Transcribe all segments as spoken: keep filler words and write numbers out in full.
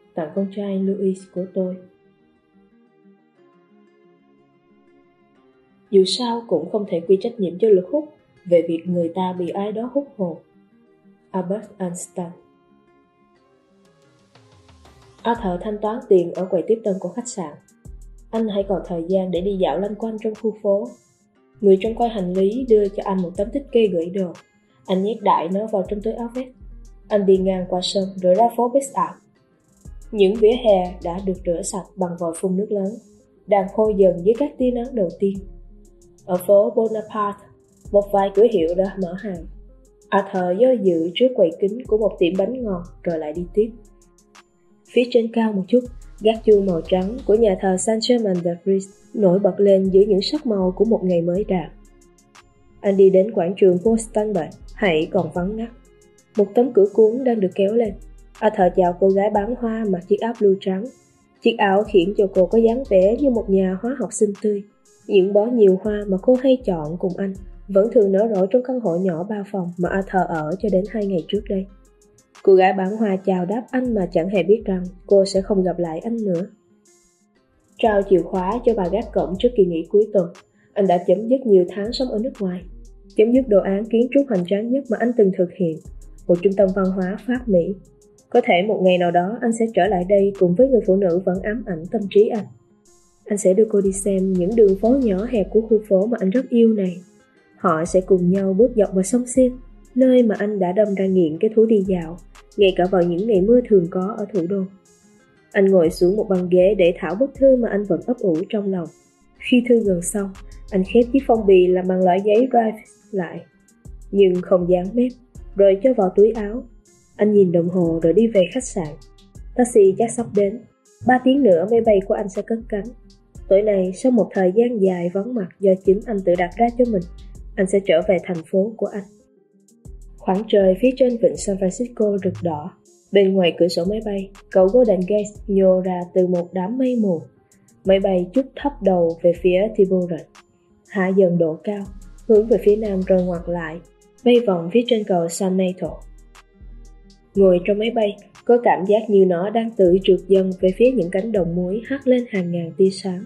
tặng con trai Louis của tôi. Dù sao cũng không thể quy trách nhiệm cho lực hút về việc người ta bị ai đó hút hồn. Albert Einstein. Arthur thanh toán tiền ở quầy tiếp tân của khách sạn. Anh hãy còn thời gian để đi dạo loanh quanh trong khu phố. Người trông coi hành lý đưa cho anh một tấm tích kê gửi đồ. Anh nhét đại nó vào trong túi áo vest. Anh đi ngang qua sân rồi ra phố Best-Art. Những vỉa hè đã được rửa sạch bằng vòi phun nước lớn, đang khô dần dưới các tia nắng đầu tiên. Ở phố Bonaparte, một vài cửa hiệu đã mở hàng. Arthur do dự trước quầy kính của một tiệm bánh ngọt rồi lại đi tiếp. Phía trên cao một chút, gác chuông màu trắng của nhà thờ Saint-Germain-des-Prés nổi bật lên giữa những sắc màu của một ngày mới rạng. Anh đi đến quảng trường Potsdamer, hãy còn vắng ngắt. Một tấm cửa cuốn đang được kéo lên. Arthur chào cô gái bán hoa mặc chiếc áo blue trắng. Chiếc áo khiến cho cô có dáng vẻ như một nhà hóa học xinh tươi. Những bó nhiều hoa mà cô hay chọn cùng anh vẫn thường nở rộ trong căn hộ nhỏ ba phòng mà Arthur ở cho đến hai ngày trước đây. Cô gái bán hoa chào đáp anh mà chẳng hề biết rằng cô sẽ không gặp lại anh nữa. Trao chìa khóa cho bà gác cổng trước kỳ nghỉ cuối tuần, anh đã chấm dứt nhiều tháng sống ở nước ngoài. Chấm dứt đồ án kiến trúc hoành tráng nhất mà anh từng thực hiện, một trung tâm văn hóa Pháp Mỹ. Có thể một ngày nào đó anh sẽ trở lại đây cùng với người phụ nữ vẫn ám ảnh tâm trí anh. Anh sẽ đưa cô đi xem những đường phố nhỏ hẹp của khu phố mà anh rất yêu này. Họ sẽ cùng nhau bước dọc vào sông Sim, nơi mà anh đã đâm ra nghiện cái thú đi dạo, ngay cả vào những ngày mưa thường có ở thủ đô. Anh ngồi xuống một băng ghế để thảo bức thư mà anh vẫn ấp ủ trong lòng. Khi thư gần xong, anh khép chiếc phong bì làm bằng loại giấy Rive lại, nhưng không dán mép, rồi cho vào túi áo. Anh nhìn đồng hồ rồi đi về khách sạn. Taxi chắc sắp đến. Ba tiếng nữa máy bay của anh sẽ cất cánh. Tối nay, sau một thời gian dài vắng mặt do chính anh tự đặt ra cho mình, anh sẽ trở về thành phố của anh. Khoảng trời phía trên vịnh San Francisco rực đỏ. Bên ngoài cửa sổ máy bay, cầu Golden Gate nhô ra từ một đám mây mù. Máy bay chút thấp đầu về phía Tiburon, hạ dần độ cao, hướng về phía nam rồi ngoặt lại, bay vòng phía trên cầu San Mateo. Ngồi trong máy bay, có cảm giác như nó đang tự trượt dần về phía những cánh đồng muối hắt lên hàng ngàn tia sáng.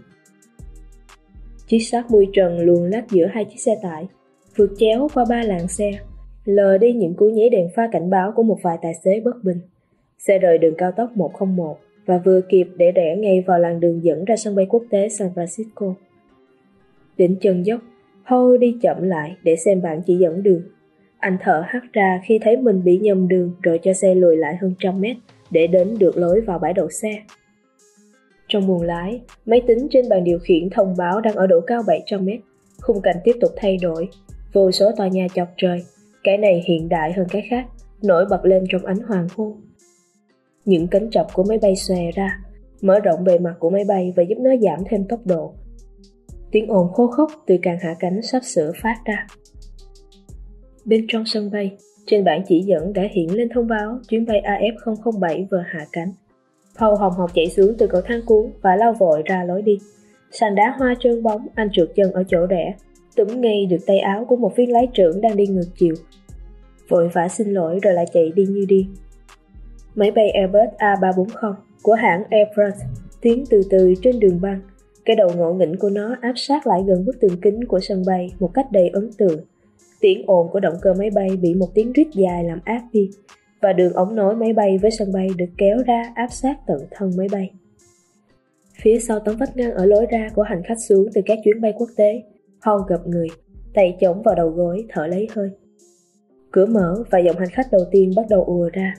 Chiếc xác mui trần luồn lách giữa hai chiếc xe tải, vượt chéo qua ba làn xe, lờ đi những cú nháy đèn pha cảnh báo của một vài tài xế bất bình. Xe rời đường cao tốc một không một và vừa kịp để rẽ ngay vào làn đường dẫn ra sân bay quốc tế San Francisco. Đến chân dốc, Paul đi chậm lại để xem bảng chỉ dẫn đường. Anh thở hắt ra khi thấy mình bị nhầm đường rồi cho xe lùi lại hơn trăm mét để đến được lối vào bãi đậu xe. Trong buồng lái, máy tính trên bàn điều khiển thông báo đang ở độ cao bảy trăm mét. Khung cảnh tiếp tục thay đổi, vô số tòa nhà chọc trời, cái này hiện đại hơn cái khác, nổi bật lên trong ánh hoàng hôn. Những cánh trọc của máy bay xòe ra, mở rộng bề mặt của máy bay và giúp nó giảm thêm tốc độ. Tiếng ồn khô khốc từ càng hạ cánh sắp sửa phát ra. Bên trong sân bay, trên bảng chỉ dẫn đã hiện lên thông báo chuyến bay A F không không bảy vừa hạ cánh. Paul hồng hộc chạy xuống từ cầu thang cuốn và lao vội ra lối đi. Sàn đá hoa trơn bóng, anh trượt chân ở chỗ rẽ, túm ngay được tay áo của một viên lái trưởng đang đi ngược chiều. Vội vã xin lỗi rồi lại chạy đi như điên. Máy bay Airbus A ba bốn không của hãng Air France tiến từ từ trên đường băng. Cái đầu ngộ nghĩnh của nó áp sát lại gần bức tường kính của sân bay một cách đầy ấn tượng. Tiếng ồn của động cơ máy bay bị một tiếng rít dài làm át đi, và đường ống nối máy bay với sân bay được kéo ra áp sát tận thân máy bay. Phía sau tấm vách ngăn ở lối ra của hành khách xuống từ các chuyến bay quốc tế, Paul gập người, tay chống vào đầu gối, thở lấy hơi. Cửa mở và dòng hành khách đầu tiên bắt đầu ùa ra.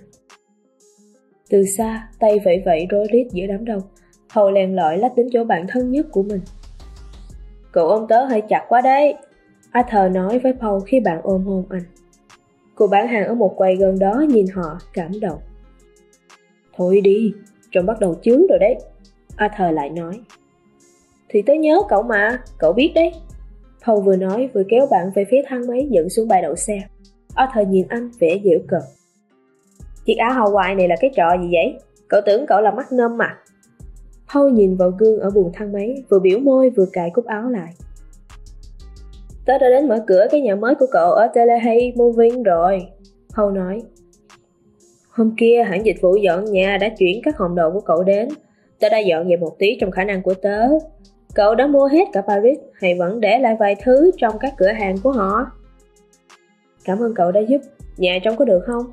Từ xa, tay vẫy vẫy rối rít giữa đám đông, Paul len lỏi lách đến chỗ bạn thân nhất của mình. Cậu ôm tớ hơi chặt quá đấy, Arthur nói với Paul khi bạn ôm hôn anh. Cô bán hàng ở một quầy gần đó nhìn họ, cảm động. Thôi đi, trông bắt đầu chướng rồi đấy, Arthur lại nói. Thì tớ nhớ cậu mà, cậu biết đấy. Paul vừa nói vừa kéo bạn về phía thang máy dẫn xuống bãi đậu xe. Arthur nhìn anh vẻ giễu cợt. Chiếc áo Hawaii này là cái trò gì vậy? Cậu tưởng cậu là Magnum mà. Paul nhìn vào gương ở buồng thang máy, vừa biểu môi vừa cài cúc áo lại. Tớ đã đến mở cửa cái nhà mới của cậu ở Telehay Moving rồi, Paul nói. Hôm kia hãng dịch vụ dọn nhà đã chuyển các hòm đồ của cậu đến. Tớ đã dọn về một tí trong khả năng của tớ. Cậu đã mua hết cả Paris hay vẫn để lại vài thứ trong các cửa hàng của họ? Cảm ơn cậu đã giúp. Nhà trông có được không?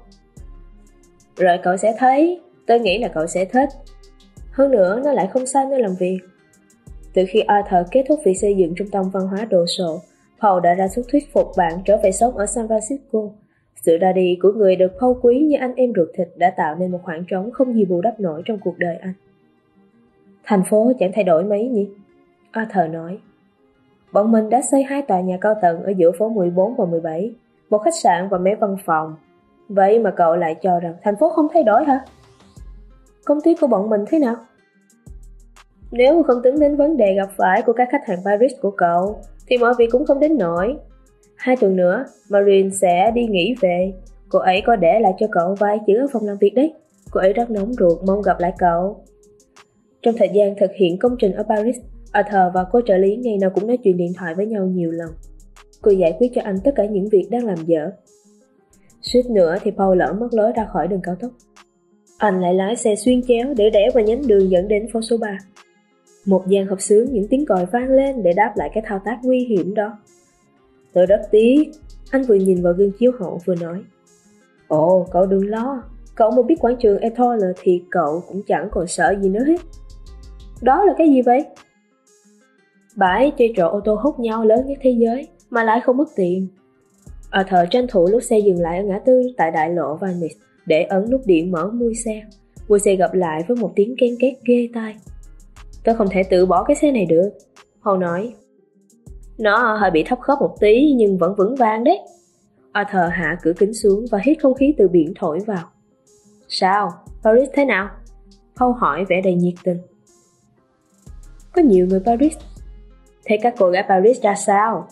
Rồi cậu sẽ thấy. Tớ nghĩ là cậu sẽ thích. Hơn nữa nó lại không xa nơi làm việc. Từ khi Arthur kết thúc việc xây dựng trung tâm văn hóa đồ sộ, Paul đã ra sức thuyết phục bạn trở về sống ở San Francisco. Sự ra đi của người được Paul quý như anh em ruột thịt đã tạo nên một khoảng trống không gì bù đắp nổi trong cuộc đời anh. Thành phố chẳng thay đổi mấy nhỉ? Arthur nói. Bọn mình đã xây hai tòa nhà cao tầng ở giữa phố mười bốn và mười bảy, một khách sạn và mấy văn phòng. Vậy mà cậu lại cho rằng thành phố không thay đổi hả? Công ty của bọn mình thế nào? Nếu không tính đến vấn đề gặp phải của các khách hàng Paris của cậu, thì mọi việc cũng không đến nổi. Hai tuần nữa, Marine sẽ đi nghỉ về. Cô ấy có để lại cho cậu vài chữ ở phòng làm việc đấy. Cô ấy rất nóng ruột mong gặp lại cậu. Trong thời gian thực hiện công trình ở Paris, Arthur và cô trợ lý ngày nào cũng nói chuyện điện thoại với nhau nhiều lần. Cô giải quyết cho anh tất cả những việc đang làm dở. Suýt nữa thì Paul lỡ mất lối ra khỏi đường cao tốc. Anh lại lái xe xuyên chéo để rẽ vào nhánh đường dẫn đến phố số ba. Một dàn hợp xướng những tiếng còi vang lên để đáp lại cái thao tác nguy hiểm đó. Tôi rất tiếc. Anh vừa nhìn vào gương chiếu hậu vừa nói. Ồ, cậu đừng lo. Cậu mà biết quảng trường Etoile thì cậu cũng chẳng còn sợ gì nữa hết. Đó là cái gì vậy? Bãi chơi trò ô tô hút nhau lớn nhất thế giới mà lại không mất tiền. Arthur tranh thủ lúc xe dừng lại ở ngã tư tại đại lộ Venice để ấn nút điện mở mui xe. Mui xe gặp lại với một tiếng ken két ghê tai. Tôi không thể tự bỏ cái xe này được, Paul nói. Nó hơi bị thấp khớp một tí nhưng vẫn vững vàng đấy. Arthur hạ cửa kính xuống và hít không khí từ biển thổi vào. Sao? Paris thế nào? Paul hỏi vẻ đầy nhiệt tình. Có nhiều người Paris. Thế các cô gái Paris ra sao?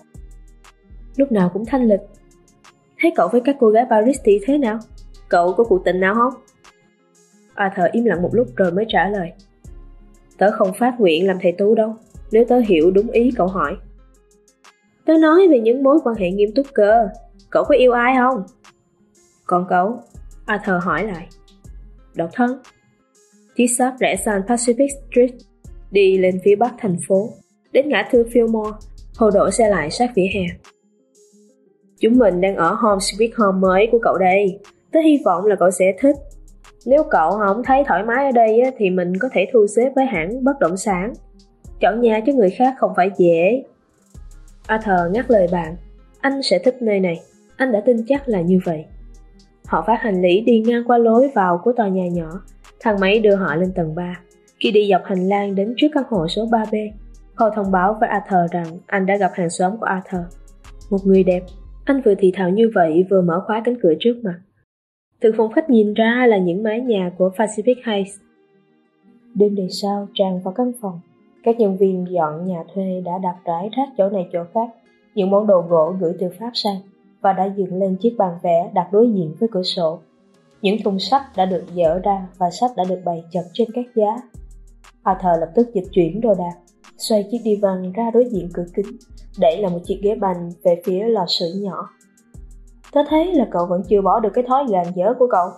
Lúc nào cũng thanh lịch. Thế cậu với các cô gái Paris thì thế nào? Cậu có cuộc tình nào không? Arthur im lặng một lúc rồi mới trả lời. Tớ không phát nguyện làm thầy tú đâu, nếu tớ hiểu đúng ý cậu hỏi. Tớ nói về những mối quan hệ nghiêm túc cơ. Cậu có yêu ai không? Còn cậu? Arthur hỏi lại. Độc thân. Chiếc shop rẽ sang Pacific Street, đi lên phía bắc thành phố. Đến ngã tư Fillmore, Paul đổ xe lại sát vỉa hè. Chúng mình đang ở Home Sweet Home mới của cậu đây. Tớ hy vọng là cậu sẽ thích. Nếu cậu không thấy thoải mái ở đây thì mình có thể thu xếp với hãng bất động sản. Chọn nhà cho người khác không phải dễ. Arthur ngắt lời bạn. Anh sẽ thích nơi này. Anh đã tin chắc là như vậy. Họ phát hành lý đi ngang qua lối vào của tòa nhà nhỏ. Thang máy đưa họ lên tầng ba. Khi đi dọc hành lang đến trước căn hộ số ba B, Paul thông báo với Arthur rằng anh đã gặp hàng xóm của Arthur. Một người đẹp. Anh vừa thì thào như vậy vừa mở khóa cánh cửa trước mặt. Từ phòng khách nhìn ra là những mái nhà của Pacific Heights. Đêm đầy sao tràn vào căn phòng. Các nhân viên dọn nhà thuê đã đặt rải rác chỗ này chỗ khác những món đồ gỗ gửi từ Pháp sang và đã dựng lên chiếc bàn vẽ đặt đối diện với cửa sổ. Những thùng sách đã được dỡ ra và sách đã được bày chật trên các giá. Arthur lập tức dịch chuyển đồ đạc, xoay chiếc divan ra đối diện cửa kính, đẩy là một chiếc ghế bành về phía lò sưởi nhỏ. Tớ thấy là cậu vẫn chưa bỏ được cái thói gàn dở của cậu.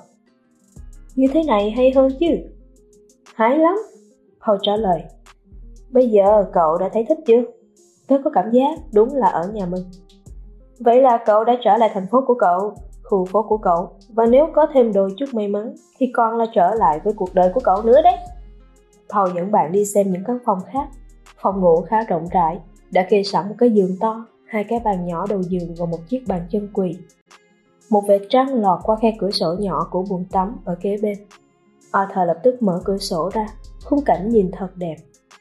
Như thế này hay hơn chứ? Hay lắm, Paul trả lời. Bây giờ cậu đã thấy thích chưa? Tớ có cảm giác đúng là ở nhà mình. Vậy là cậu đã trở lại thành phố của cậu, khu phố của cậu, và nếu có thêm đôi chút may mắn thì còn là trở lại với cuộc đời của cậu nữa đấy. Paul dẫn bạn đi xem những căn phòng khác. Phòng ngủ khá rộng rãi, đã kê sẵn một cái giường to, hai cái bàn nhỏ đầu giường và một chiếc bàn chân quỳ. Một vệt trăng lọt qua khe cửa sổ nhỏ của buồng tắm ở kế bên. Arthur lập tức mở cửa sổ ra, khung cảnh nhìn thật đẹp.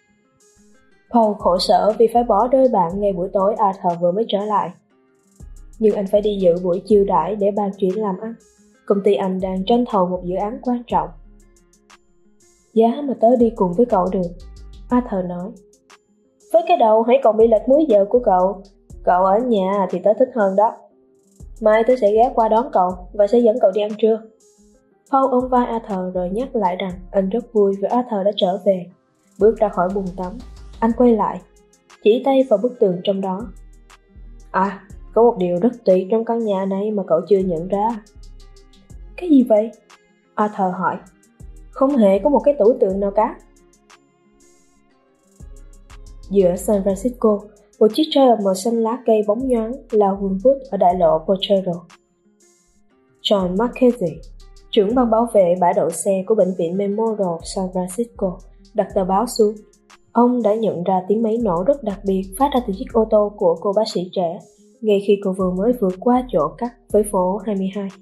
Paul khổ sở vì phải bỏ rơi bạn ngay buổi tối Arthur vừa mới trở lại. Nhưng anh phải đi dự buổi chiêu đãi để bàn chuyện làm ăn. Công ty anh đang tranh thầu một dự án quan trọng. Giá mà tớ đi cùng với cậu được, Arthur nói. Với cái đầu hãy còn bị lệch múi giờ của cậu. Cậu ở nhà thì tớ thích hơn đó. Mai tớ sẽ ghé qua đón cậu và sẽ dẫn cậu đi ăn trưa. Paul ôm vai Arthur rồi nhắc lại rằng anh rất vui vì Arthur đã trở về. Bước ra khỏi buồng tắm, anh quay lại, chỉ tay vào bức tường trong đó. À, có một điều rất tuyệt trong căn nhà này mà cậu chưa nhận ra. Cái gì vậy? Arthur hỏi. Không hề có một cái tủ tượng nào cả. Giữa San Francisco, một chiếc trailer màu xanh lá cây bóng nhoáng là vườn bút ở đại lộ Potrero. John McKenzie, trưởng ban bảo vệ bãi đậu xe của bệnh viện Memorial San Francisco, đặt tờ báo xuống. Ông đã nhận ra tiếng máy nổ rất đặc biệt phát ra từ chiếc ô tô của cô bác sĩ trẻ, ngay khi cô vừa mới vượt qua chỗ cắt với phố hai mươi hai.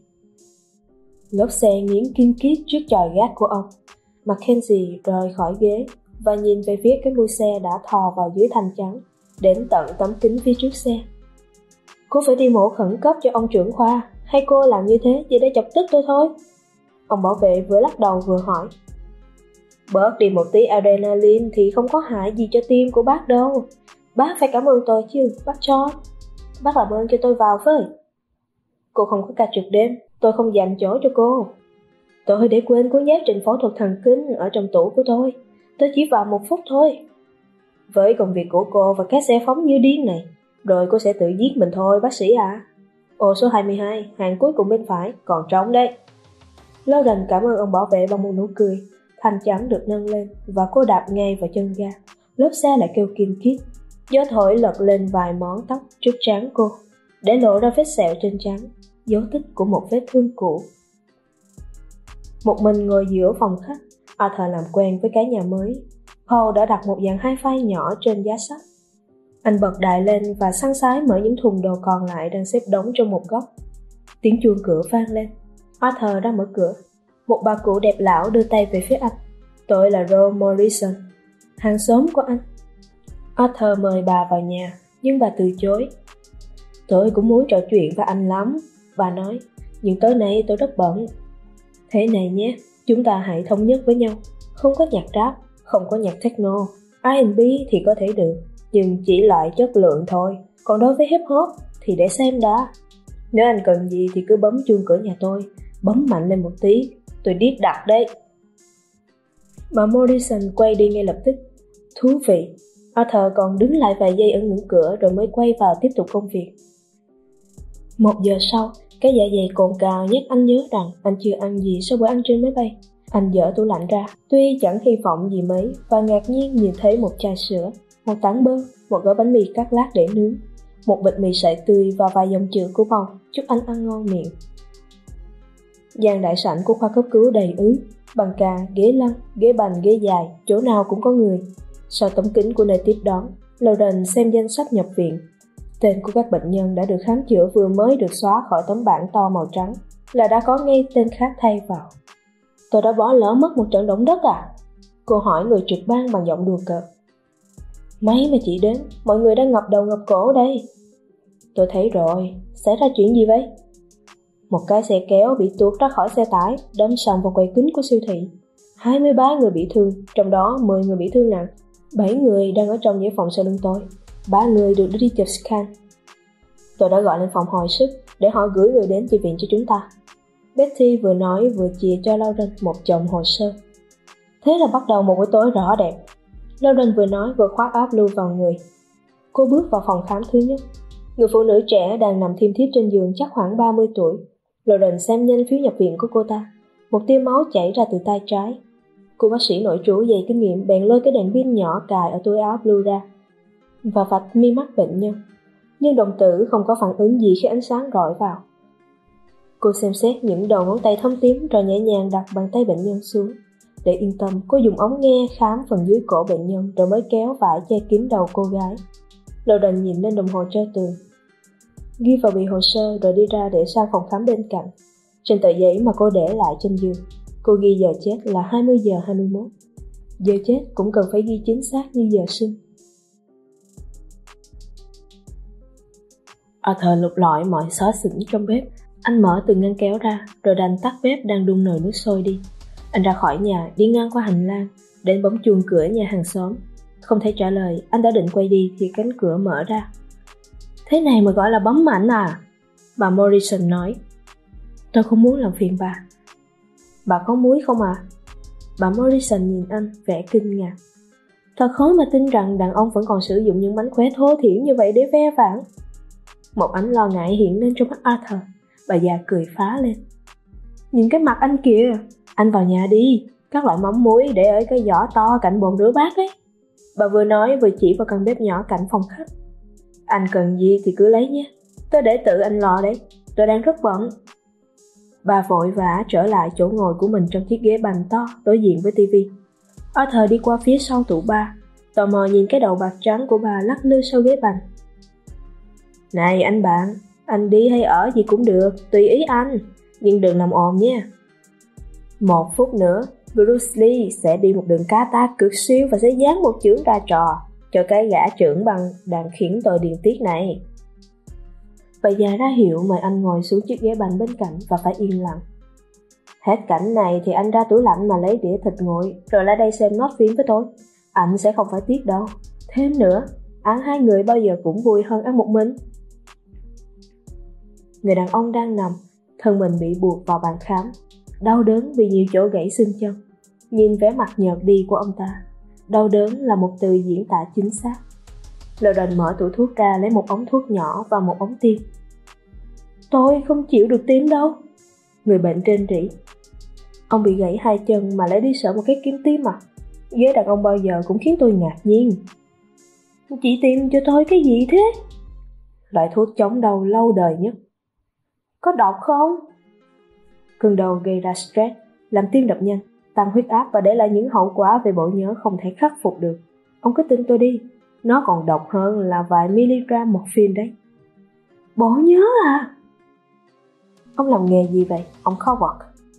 Lốp xe nghiến kinh kít trước chòi gác của ông. Mackenzie rời khỏi ghế và nhìn về phía cái mui xe đã thò vào dưới thanh chắn, đến tận tấm kính phía trước xe. Cô phải đi mổ khẩn cấp cho ông trưởng khoa, hay cô làm như thế chỉ để chọc tức tôi thôi? Ông bảo vệ vừa lắc đầu vừa hỏi. Bớt đi một tí adrenaline thì không có hại gì cho tim của bác đâu. Bác phải cảm ơn tôi chứ, bác John. Bác làm ơn cho tôi vào với. Cô không có ca trực đêm, tôi không dành chỗ cho cô. Tôi để quên cuốn giáo trình phẫu thuật thần kinh ở trong tủ của tôi. Tôi chỉ vào một phút thôi. Với công việc của cô và các xe phóng như điên này, rồi cô sẽ tự giết mình thôi bác sĩ ạ. À. Ô số hai mươi hai, hàng cuối cùng bên phải, còn trống đây. Logan cảm ơn ông bảo vệ bằng một nụ cười. Thanh chắn được nâng lên và cô đạp ngay vào chân ga. Lốp xe lại kêu kim kít. Gió thổi lật lên vài món tóc trước trán cô, để lộ ra vết sẹo trên trán, dấu tích của một vết thương cũ. Một mình ngồi giữa phòng khách, Arthur làm quen với cái nhà mới. Paul đã đặt một dàn hi-fi nhỏ trên giá sách. Anh bật đài lên và săn sái mở những thùng đồ còn lại đang xếp đống trong một góc. Tiếng chuông cửa vang lên. Arthur đã mở cửa. Một bà cụ đẹp lão đưa tay về phía anh. Tôi là Rose Morrison, hàng xóm của anh. Arthur mời bà vào nhà, nhưng bà từ chối. Tôi cũng muốn trò chuyện với anh lắm, bà nói, nhưng tối nay tôi rất bận. Thế này nhé, chúng ta hãy thống nhất với nhau. Không có nhạc rap, không có nhạc techno, R and B thì có thể được, nhưng chỉ loại chất lượng thôi. Còn đối với hip hop thì để xem đã. Nếu anh cần gì thì cứ bấm chuông cửa nhà tôi, bấm mạnh lên một tí, tôi điếc đặt đấy. Bà Morrison quay đi ngay lập tức. Thú vị. Arthur còn đứng lại vài giây ở ngưỡng cửa rồi mới quay vào tiếp tục công việc. Một giờ sau, cái dạ dày cồn cào nhắc anh nhớ rằng anh chưa ăn gì sau bữa ăn trên máy bay. Anh dỡ tủ lạnh ra, tuy chẳng hy vọng gì mấy, và ngạc nhiên nhìn thấy một chai sữa, một tảng bơ, một gói bánh mì cắt lát để nướng, một bịch mì sợi tươi và vài dòng chữ của Paul chúc anh ăn ngon miệng. Gian đại sảnh của khoa cấp cứu đầy ứ, bàn cà, ghế lăn, ghế bành, ghế dài, chỗ nào cũng có người. Sau tấm kính của nơi tiếp đón, Lauren xem danh sách nhập viện. Tên của các bệnh nhân đã được khám chữa vừa mới được xóa khỏi tấm bảng to màu trắng, là đã có ngay tên khác thay vào. Tôi đã bỏ lỡ mất một trận động đất à? Cô hỏi người trực ban bằng giọng đùa cợt. Mấy mà chị đến, mọi người đang ngập đầu ngập cổ đây. Tôi thấy rồi, xảy ra chuyện gì vậy? Một cái xe kéo bị tuột ra khỏi xe tải, đâm sầm vào quầy kính của siêu thị. hai mươi ba người bị thương, trong đó mười người bị thương nặng. bảy người đang ở trong những phòng sau lưng tôi. ba người được đưa đi chụp scan. Tôi đã gọi lên phòng hồi sức để họ gửi người đến chi viện cho chúng ta. Betty vừa nói vừa chìa cho Lauren một chồng hồ sơ. Thế là bắt đầu một buổi tối rõ đẹp. Lauren vừa nói vừa khoác áo blue vào người. Cô bước vào phòng khám thứ nhất. Người phụ nữ trẻ đang nằm thiêm thiếp trên giường chắc khoảng ba mươi tuổi. Lauren xem nhanh phiếu nhập viện của cô ta. Một tia máu chảy ra từ tay trái. Cô bác sĩ nội trú dày kinh nghiệm bèn lôi cái đèn pin nhỏ cài ở túi áo blue ra và vạch mi mắt bệnh nhân. Nhưng đồng tử không có phản ứng gì khi ánh sáng rọi vào. Cô xem xét những đầu ngón tay thâm tím rồi nhẹ nhàng đặt bàn tay bệnh nhân xuống. Để yên tâm, cô dùng ống nghe khám phần dưới cổ bệnh nhân rồi mới kéo vải che kín đầu cô gái. Lauren nhìn lên đồng hồ treo tường, ghi vào bì hồ sơ rồi đi ra để sang phòng khám bên cạnh. Trên tờ giấy mà cô để lại trên giường, cô ghi giờ chết là hai mươi giờ hai mươi mốt. Giờ chết cũng cần phải ghi chính xác như giờ sinh. Arthur lục lọi mọi xó xỉnh trong bếp. Anh mở từng ngăn kéo ra rồi đành tắt bếp đang đun nồi nước sôi đi. Anh ra khỏi nhà, đi ngang qua hành lang, đến bấm chuông cửa nhà hàng xóm. Không thấy trả lời, anh đã định quay đi thì cánh cửa mở ra. Thế này mà gọi là bấm mạnh à? Bà Morrison nói. Tôi không muốn làm phiền bà. Bà có muối không à? Bà Morrison nhìn anh, vẻ kinh ngạc. Thật khó mà tin rằng đàn ông vẫn còn sử dụng những mánh khóe thô thiển như vậy để ve vãn. Một ánh lo ngại hiện lên trong mắt Arthur. Bà già cười phá lên. Nhìn cái mặt anh kìa, Anh vào nhà đi, các loại mắm muối để ở cái giỏ to cạnh bồn rửa bát ấy. Bà vừa nói vừa chỉ vào căn bếp nhỏ cạnh phòng khách. Anh cần gì thì cứ lấy nhé, tôi để tự anh lo đấy, tôi đang rất bận. Bà vội vã trở lại chỗ ngồi của mình trong chiếc ghế bành to đối diện với tivi. Arthur đi qua phía sau tủ bar, tò mò nhìn cái đầu bạc trắng của bà lắc lư sau ghế bành. Này anh bạn, anh đi hay ở gì cũng được, tùy ý anh, nhưng đừng làm ồn nha. Một phút nữa, Bruce Lee sẽ đi một đường cá tác cực siêu và sẽ dán một chưởng ra trò cho cái gã trưởng bằng đàn khiển tôi điên tiết này. Bà già ra hiệu mời anh ngồi xuống chiếc ghế bành bên cạnh và phải yên lặng. Hết cảnh này thì anh ra tủ lạnh mà lấy đĩa thịt nguội, rồi lại đây xem nốt phim với tôi. Anh sẽ không phải tiếc đâu. Thêm nữa, ăn hai người bao giờ cũng vui hơn ăn một mình. Người đàn ông đang nằm, thân mình bị buộc vào bàn khám, đau đớn vì nhiều chỗ gãy xương chân. Nhìn vẻ mặt nhợt đi của ông ta, đau đớn là một từ diễn tả chính xác. Lauren mở tủ thuốc ra lấy một ống thuốc nhỏ và một ống tiêm. Tôi không chịu được tiêm đâu. Người bệnh rên rỉ. Ông bị gãy hai chân mà lại đi sợ một cái kim tiêm à? Ghế đàn ông bao giờ cũng khiến tôi ngạc nhiên. Chị tiêm cho tôi cái gì thế? Loại thuốc chống đau lâu đời nhất. Có độc không? Cơn đau gây ra stress, làm tim đập nhanh, tăng huyết áp và để lại những hậu quả về bộ nhớ không thể khắc phục được. Ông cứ tin tôi đi, nó còn độc hơn là vài miligram morphine đấy. Bộ nhớ à? Ông làm nghề gì vậy, ông Coward?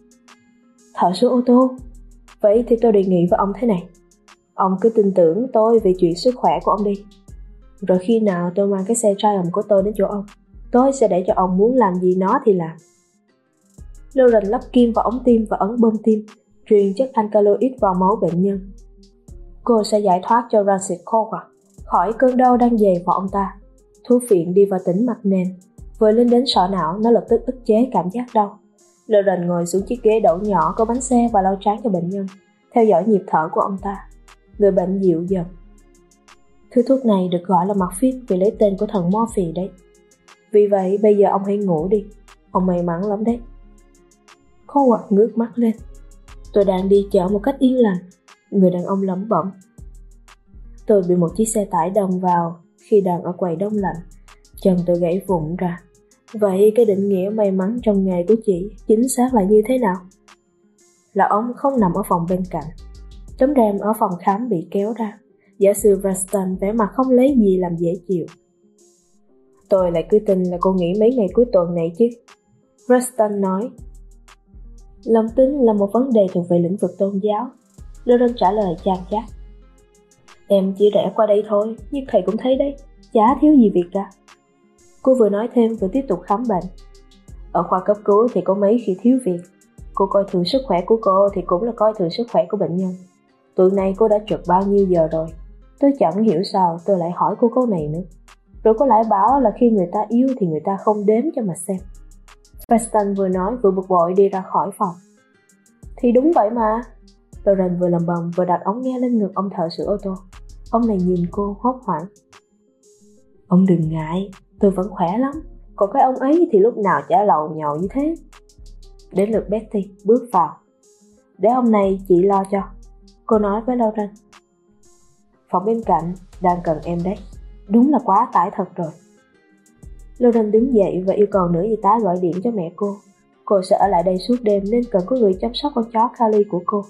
Thợ sửa ô tô. Vậy thì tôi đề nghị với ông thế này. Ông cứ tin tưởng tôi về chuyện sức khỏe của ông đi. Rồi khi nào tôi mang cái xe Triumph của tôi đến chỗ ông, tôi sẽ để cho ông muốn làm gì nó thì làm. Lauren lắp kim vào ống tim và ấn bơm tim, truyền chất alkaloid vào máu bệnh nhân. Cô sẽ giải thoát cho Rancid Coward khỏi cơn đau đang dày vào ông ta. Thuốc phiện đi vào tĩnh mạch nền, vừa lên đến sọ não nó lập tức ức chế cảm giác đau. Lauren ngồi xuống chiếc ghế đẩu nhỏ có bánh xe và lau trán cho bệnh nhân, theo dõi nhịp thở của ông ta. Người bệnh dịu dần. Thứ thuốc này được gọi là morphine vì lấy tên của thần Morphy đấy. Vì vậy bây giờ ông hãy ngủ đi, ông may mắn lắm đấy. Coward ngước mắt lên. Tôi đang đi chợ một cách yên lành, người đàn ông lẩm bẩm. Tôi bị một chiếc xe tải đâm vào khi đang ở quầy đông lạnh, chân tôi gãy vụn ra. Vậy cái định nghĩa may mắn trong nghề của chị chính xác là như thế nào? Là ông không nằm ở phòng bên cạnh. Tấm rèm ở phòng khám bị kéo ra. Giáo sư Preston vẻ mặt không lấy gì làm dễ chịu. Tôi lại cứ tin là cô nghỉ mấy ngày cuối tuần này chứ, Preston nói. Lòng tin là một vấn đề thuộc về lĩnh vực tôn giáo, Lauren trả lời chan chát. Em chỉ rẽ qua đây thôi, nhưng thầy cũng thấy đấy, chả thiếu gì việc cả. Cô vừa nói thêm vừa tiếp tục khám bệnh. Ở khoa cấp cứu thì có mấy khi thiếu việc. Cô coi thường sức khỏe của cô thì cũng là coi thường sức khỏe của bệnh nhân. Tuần này cô đã trực bao nhiêu giờ rồi? Tôi chẳng hiểu sao tôi lại hỏi cô câu này nữa. Rồi cô lại bảo là khi người ta yêu thì người ta không đếm cho mà xem. Preston vừa nói vừa bực bội đi ra khỏi phòng. Thì đúng vậy mà. Lauren vừa lầm bầm vừa đặt ống nghe lên ngực ông thợ sửa ô tô. Ông này nhìn cô hốt hoảng. Ông đừng ngại, tôi vẫn khỏe lắm. Còn cái ông ấy thì lúc nào chả lầu nhầu như thế. Đến lượt Betty bước vào. Để ông này chị lo cho, cô nói với Lauren. Phòng bên cạnh đang cần em đấy. Đúng là quá tải thật rồi. Lauren đứng dậy và yêu cầu nữ y tá gọi điện cho mẹ cô. Cô sẽ ở lại đây suốt đêm nên cần có người chăm sóc con chó Carly của cô.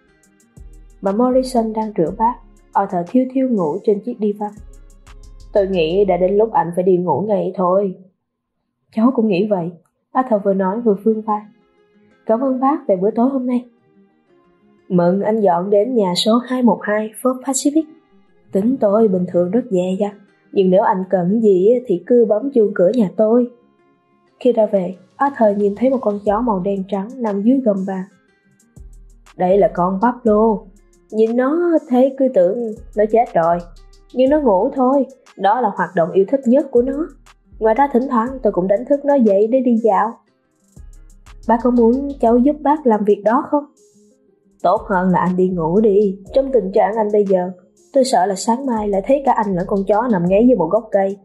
Bà Morrison đang rửa bát, Arthur thiêu thiêu ngủ trên chiếc divan. Tôi nghĩ đã đến lúc anh phải đi ngủ ngay thôi. Cháu cũng nghĩ vậy, Arthur vừa nói vừa vươn vai. Cảm ơn bác về bữa tối hôm nay. Mừng anh dọn đến nhà số hai một hai Fourth Pacific. Tính tôi bình thường rất dè dặt, nhưng nếu anh cần gì thì cứ bấm chuông cửa nhà tôi. Khi ra về, Arthur nhìn thấy một con chó màu đen trắng nằm dưới gầm bàn. Đây là con Pablo. Nhìn nó thấy cứ tưởng nó chết rồi, nhưng nó ngủ thôi. Đó là hoạt động yêu thích nhất của nó. Ngoài ra thỉnh thoảng tôi cũng đánh thức nó dậy để đi dạo. Bác có muốn cháu giúp bác làm việc đó không? Tốt hơn là anh đi ngủ đi. Trong tình trạng anh bây giờ, tôi sợ là sáng mai lại thấy cả anh lẫn con chó nằm ngáy dưới một gốc cây.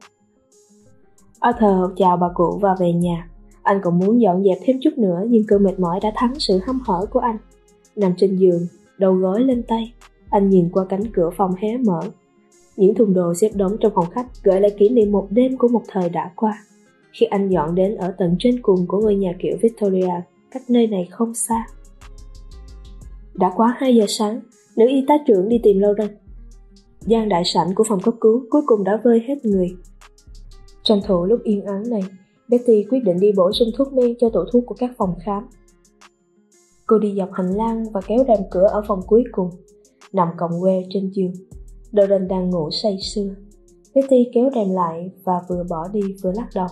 Arthur chào bà cụ và về nhà. Anh còn muốn dọn dẹp thêm chút nữa, nhưng cơn mệt mỏi đã thắng sự hăm hở của anh. Nằm trên giường, đầu gối lên tay, anh nhìn qua cánh cửa phòng hé mở. Những thùng đồ xếp đống trong phòng khách gợi lại kỷ niệm một đêm của một thời đã qua, khi anh dọn đến ở tầng trên cùng của ngôi nhà kiểu Victoria, cách nơi này không xa. Đã quá hai giờ sáng, nữ y tá trưởng đi tìm Lauren. Gian đại sảnh của phòng cấp cứu cuối cùng đã vơi hết người. Tranh thủ lúc yên ắng này, Betty quyết định đi bổ sung thuốc men cho tủ thuốc của các phòng khám. Cô đi dọc hành lang và kéo rèm cửa ở phòng cuối cùng, nằm còng queo trên giường. Lauren đang ngủ say sưa. Betty kéo rèm lại và vừa bỏ đi vừa lắc đầu.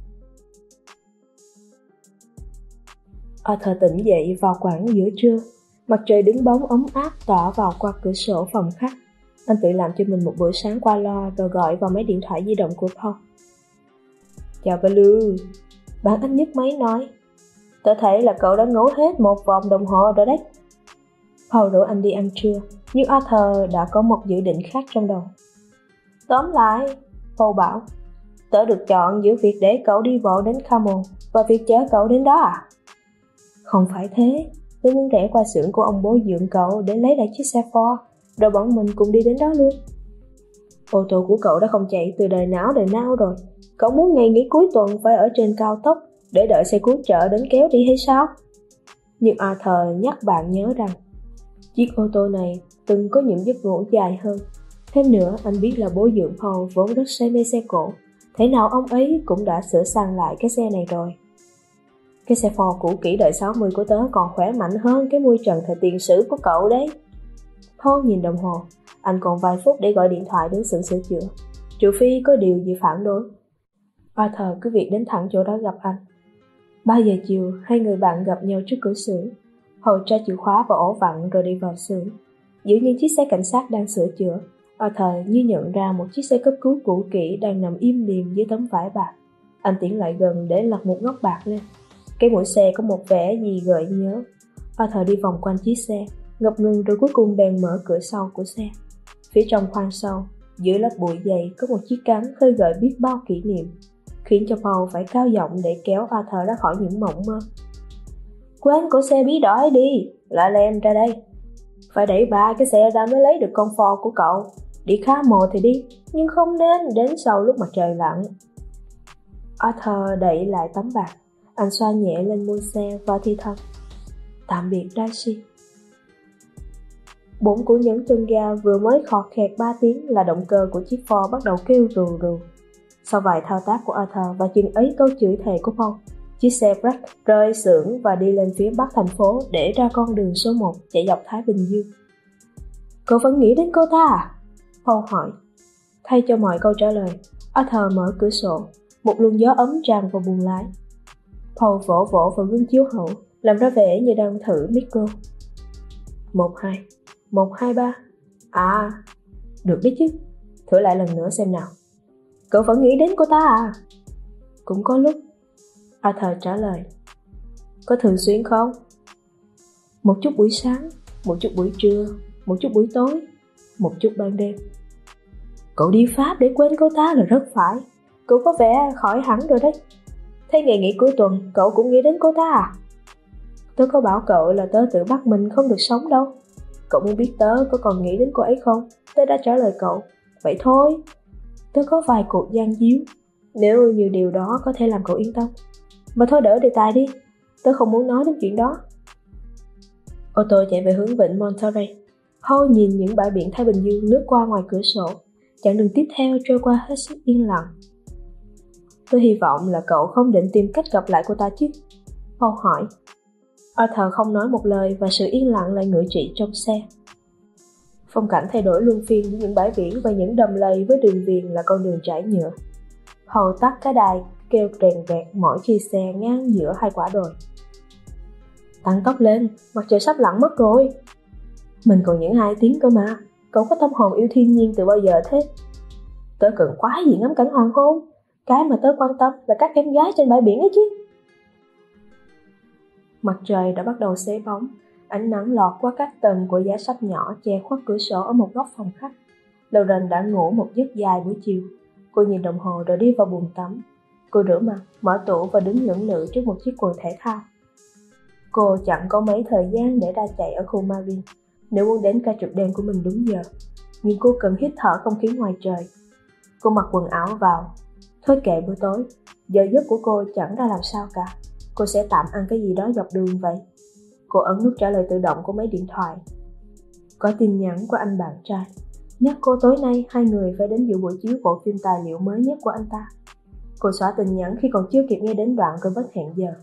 Arthur tỉnh dậy vào khoảng giữa trưa. Mặt trời đứng bóng ấm áp tỏa vào qua cửa sổ phòng khách. Anh tự làm cho mình một bữa sáng qua loa rồi gọi vào máy điện thoại di động của Paul. Chào Blue. Bạn anh nhấc máy nói. Tớ thấy là cậu đã ngủ hết một vòng đồng hồ rồi đấy. Paul rủ anh đi ăn trưa, nhưng Arthur đã có một dự định khác trong đầu. Tóm lại, Paul bảo, tớ được chọn giữa việc để cậu đi bộ đến Carmel và việc chở cậu đến đó à? Không phải thế, tôi muốn rẽ qua xưởng của ông bố dượng cậu để lấy lại chiếc xe Ford, rồi bọn mình cùng đi đến đó luôn. Ô tô của cậu đã không chạy từ đời nào đời nào rồi. Cậu muốn ngày nghỉ cuối tuần phải ở trên cao tốc để đợi xe cứu trợ đến kéo đi hay sao? Nhưng Arthur nhắc bạn nhớ rằng chiếc ô tô này từng có những giấc ngủ dài hơn. Thêm nữa, anh biết là bố dượng Paul vốn rất say mê xe cổ. Thế nào ông ấy cũng đã sửa sang lại cái xe này rồi. Cái xe Ford cũ kỹ đời sáu mươi của tớ còn khỏe mạnh hơn cái mui trần thời tiền sử của cậu đấy. Paul nhìn đồng hồ. Anh còn vài phút để gọi điện thoại đến xưởng sửa chữa, trừ phi có điều gì phản đối. Arthur cứ việc đến thẳng chỗ đó gặp anh. Ba giờ chiều, hai người bạn gặp nhau trước cửa xưởng. Paul tra chìa khóa vào ổ vặn rồi đi vào xưởng. Giữa những chiếc xe cảnh sát đang sửa chữa, Arthur như nhận ra một chiếc xe cấp cứu cũ kỹ đang nằm im lìm dưới tấm vải bạc. Anh tiến lại gần để lật một góc bạc lên. Cái mũi xe có một vẻ gì gợi nhớ. Arthur đi vòng quanh chiếc xe, ngập ngừng rồi cuối cùng bèn mở cửa sau của xe. Phía trong khoang sau, dưới lớp bụi dày có một chiếc cánh khơi gợi biết bao kỷ niệm, khiến cho Paul phải cao giọng để kéo Arthur ra khỏi những mộng mơ. Quên cổ xe bí đỏ ấy đi, lại lem ra đây. Phải đẩy ba cái xe ra mới lấy được con Ford của cậu. Đi khá mồ thì đi, nhưng không nên đến sau lúc mặt trời lặn. Arthur đẩy lại tấm bạc. Anh xoa nhẹ lên môi xe và thì thầm. Tạm biệt Daisy. Bốn cú nhấn chân ga vừa mới khọt khẹt ba tiếng là động cơ của chiếc Ford bắt đầu kêu rù rù. Sau vài thao tác của Arthur và chừng ấy câu chửi thề của Paul, chiếc xe Break rời xưởng và đi lên phía bắc thành phố để ra con đường số một chạy dọc Thái Bình Dương. Cậu vẫn nghĩ đến cô ta à? Paul hỏi. Thay cho mọi câu trả lời, Arthur mở cửa sổ, một luồng gió ấm tràn vào buồng lái. Paul vỗ vỗ vào gương chiếu hậu, làm ra vẻ như đang thử micro. Một hai, một hai ba. À, được đấy chứ. Thử lại lần nữa xem nào. Cậu vẫn nghĩ đến cô ta à? Cũng có lúc. Arthur trả lời. Có thường xuyên không? Một chút buổi sáng, một chút buổi trưa, một chút buổi tối, một chút ban đêm. Cậu đi Pháp để quên cô ta là rất phải. Cậu có vẻ khỏi hẳn rồi đấy. Thế ngày nghỉ cuối tuần cậu cũng nghĩ đến cô ta à? Tớ có bảo cậu là tớ tự bắt mình không được sống đâu. Cậu muốn biết tớ có còn nghĩ đến cô ấy không? Tớ đã trả lời cậu. Vậy thôi. Tớ có vài cuộc gian díu, nếu như điều đó có thể làm cậu yên tâm. Mà thôi đỡ đề tài đi. Tớ không muốn nói đến chuyện đó. Ô tô chạy về hướng vịnh Monterey. Paul nhìn những bãi biển Thái Bình Dương lướt qua ngoài cửa sổ. Chặng đường tiếp theo trôi qua hết sức yên lặng. Tôi hy vọng là cậu không định tìm cách gặp lại cô ta chứ? Paul hỏi. Arthur không nói một lời và sự yên lặng lại ngự trị trong xe. Phong cảnh thay đổi luân phiên với những bãi biển và những đầm lầy với đường viền là con đường trải nhựa. Paul tắt cái đài kêu rèn vẹt mỗi khi xe ngang giữa hai quả đồi. Tăng tốc lên, mặt trời sắp lặn mất rồi. Mình còn những hai tiếng cơ mà. Cậu có tâm hồn yêu thiên nhiên từ bao giờ thế? Tớ cần quá gì ngắm cảnh hoàng hôn. Cái mà tớ quan tâm là các em gái trên bãi biển ấy chứ. Mặt trời đã bắt đầu xế bóng. Ánh nắng lọt qua các tầng của giá sách nhỏ che khuất cửa sổ ở một góc phòng khách. Lauren đã ngủ một giấc dài buổi chiều. Cô nhìn đồng hồ rồi đi vào buồng tắm. Cô rửa mặt, mở tủ và đứng lưỡng lự trước một chiếc quần thể thao. Cô chẳng có mấy thời gian để ra chạy ở khu Marine nếu muốn đến ca trực đêm của mình đúng giờ, nhưng cô cần hít thở không khí ngoài trời. Cô mặc quần áo vào. Thôi kệ bữa tối, giờ giấc của cô chẳng ra làm sao cả. Cô sẽ tạm ăn cái gì đó dọc đường vậy. Cô ấn nút trả lời tự động của máy điện thoại. Có tin nhắn của anh bạn trai, nhắc cô tối nay hai người phải đến dự buổi chiếu bộ phim tài liệu mới nhất của anh ta. Cô xóa tin nhắn khi còn chưa kịp nghe đến đoạn cô bất hẹn giờ.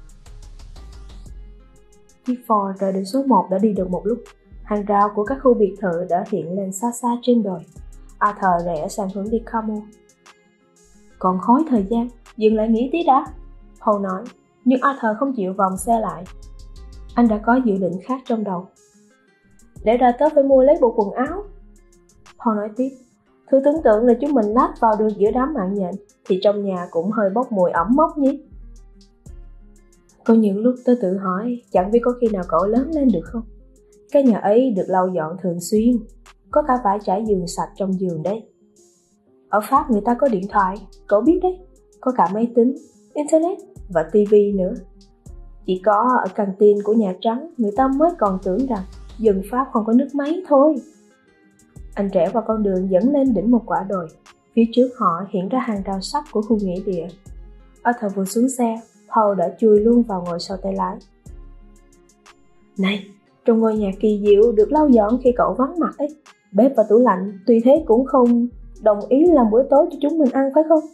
Chiếc Ford rời đường số một đã đi được một lúc. Hàng rào của các khu biệt thự đã hiện lên xa xa trên đồi. Arthur rẽ sang hướng đi Carmel. Còn khói thời gian, dừng lại nghỉ tí đã, Paul nói, nhưng Arthur không chịu vòng xe lại. Anh đã có dự định khác trong đầu. Để ra tớ phải mua lấy bộ quần áo, Paul nói tiếp. Thử tưởng tượng là chúng mình lách vào được giữa đám mạng nhện, thì trong nhà cũng hơi bốc mùi ẩm mốc nhỉ. Có những lúc tớ tự hỏi, chẳng biết có khi nào cậu lớn lên được không? Cái nhà ấy được lau dọn thường xuyên, có cả vải trải giường sạch trong giường đấy. Ở Pháp người ta có điện thoại, cậu biết đấy, có cả máy tính, internet và tivi nữa. Chỉ có ở canteen của Nhà Trắng người ta mới còn tưởng rằng dân Pháp không có nước máy thôi. Anh rẽ vào con đường dẫn lên đỉnh một quả đồi. Phía trước họ hiện ra hàng rào sắt của khu nghĩa địa. Arthur vừa xuống xe, Paul đã chui luôn vào ngồi sau tay lái. Này, trong ngôi nhà kỳ diệu được lau dọn khi cậu vắng mặt ấy, bếp và tủ lạnh tuy thế cũng không đồng ý làm bữa tối cho chúng mình ăn phải không?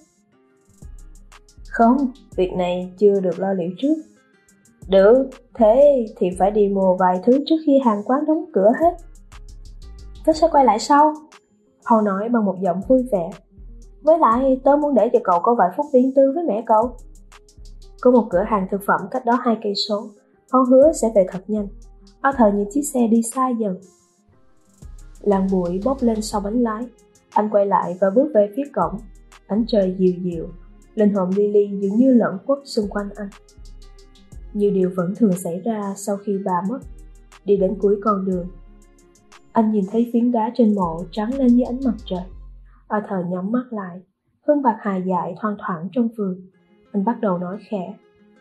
Không, việc này chưa được lo liệu trước. Được, thế thì phải đi mua vài thứ trước khi hàng quán đóng cửa hết. Tớ sẽ quay lại sau, Paul nói bằng một giọng vui vẻ. Với lại tớ muốn để cho cậu có vài phút riêng tư với mẹ cậu. Có một cửa hàng thực phẩm cách đó hai cây số. Paul hứa sẽ về thật nhanh. Arthur nhìn chiếc xe đi xa dần. Làn bụi bốc lên sau bánh lái. Anh quay lại và bước về phía cổng. Ánh trời dịu dịu. Linh hồn Lily dường như lẫn quất xung quanh anh. Nhiều điều vẫn thường xảy ra sau khi bà mất. Đi đến cuối con đường, anh nhìn thấy phiến đá trên mộ trắng lên dưới ánh mặt trời. Arthur nhắm mắt lại. Hương bạc hài dại thoang thoảng trong vườn. Anh bắt đầu nói khẽ.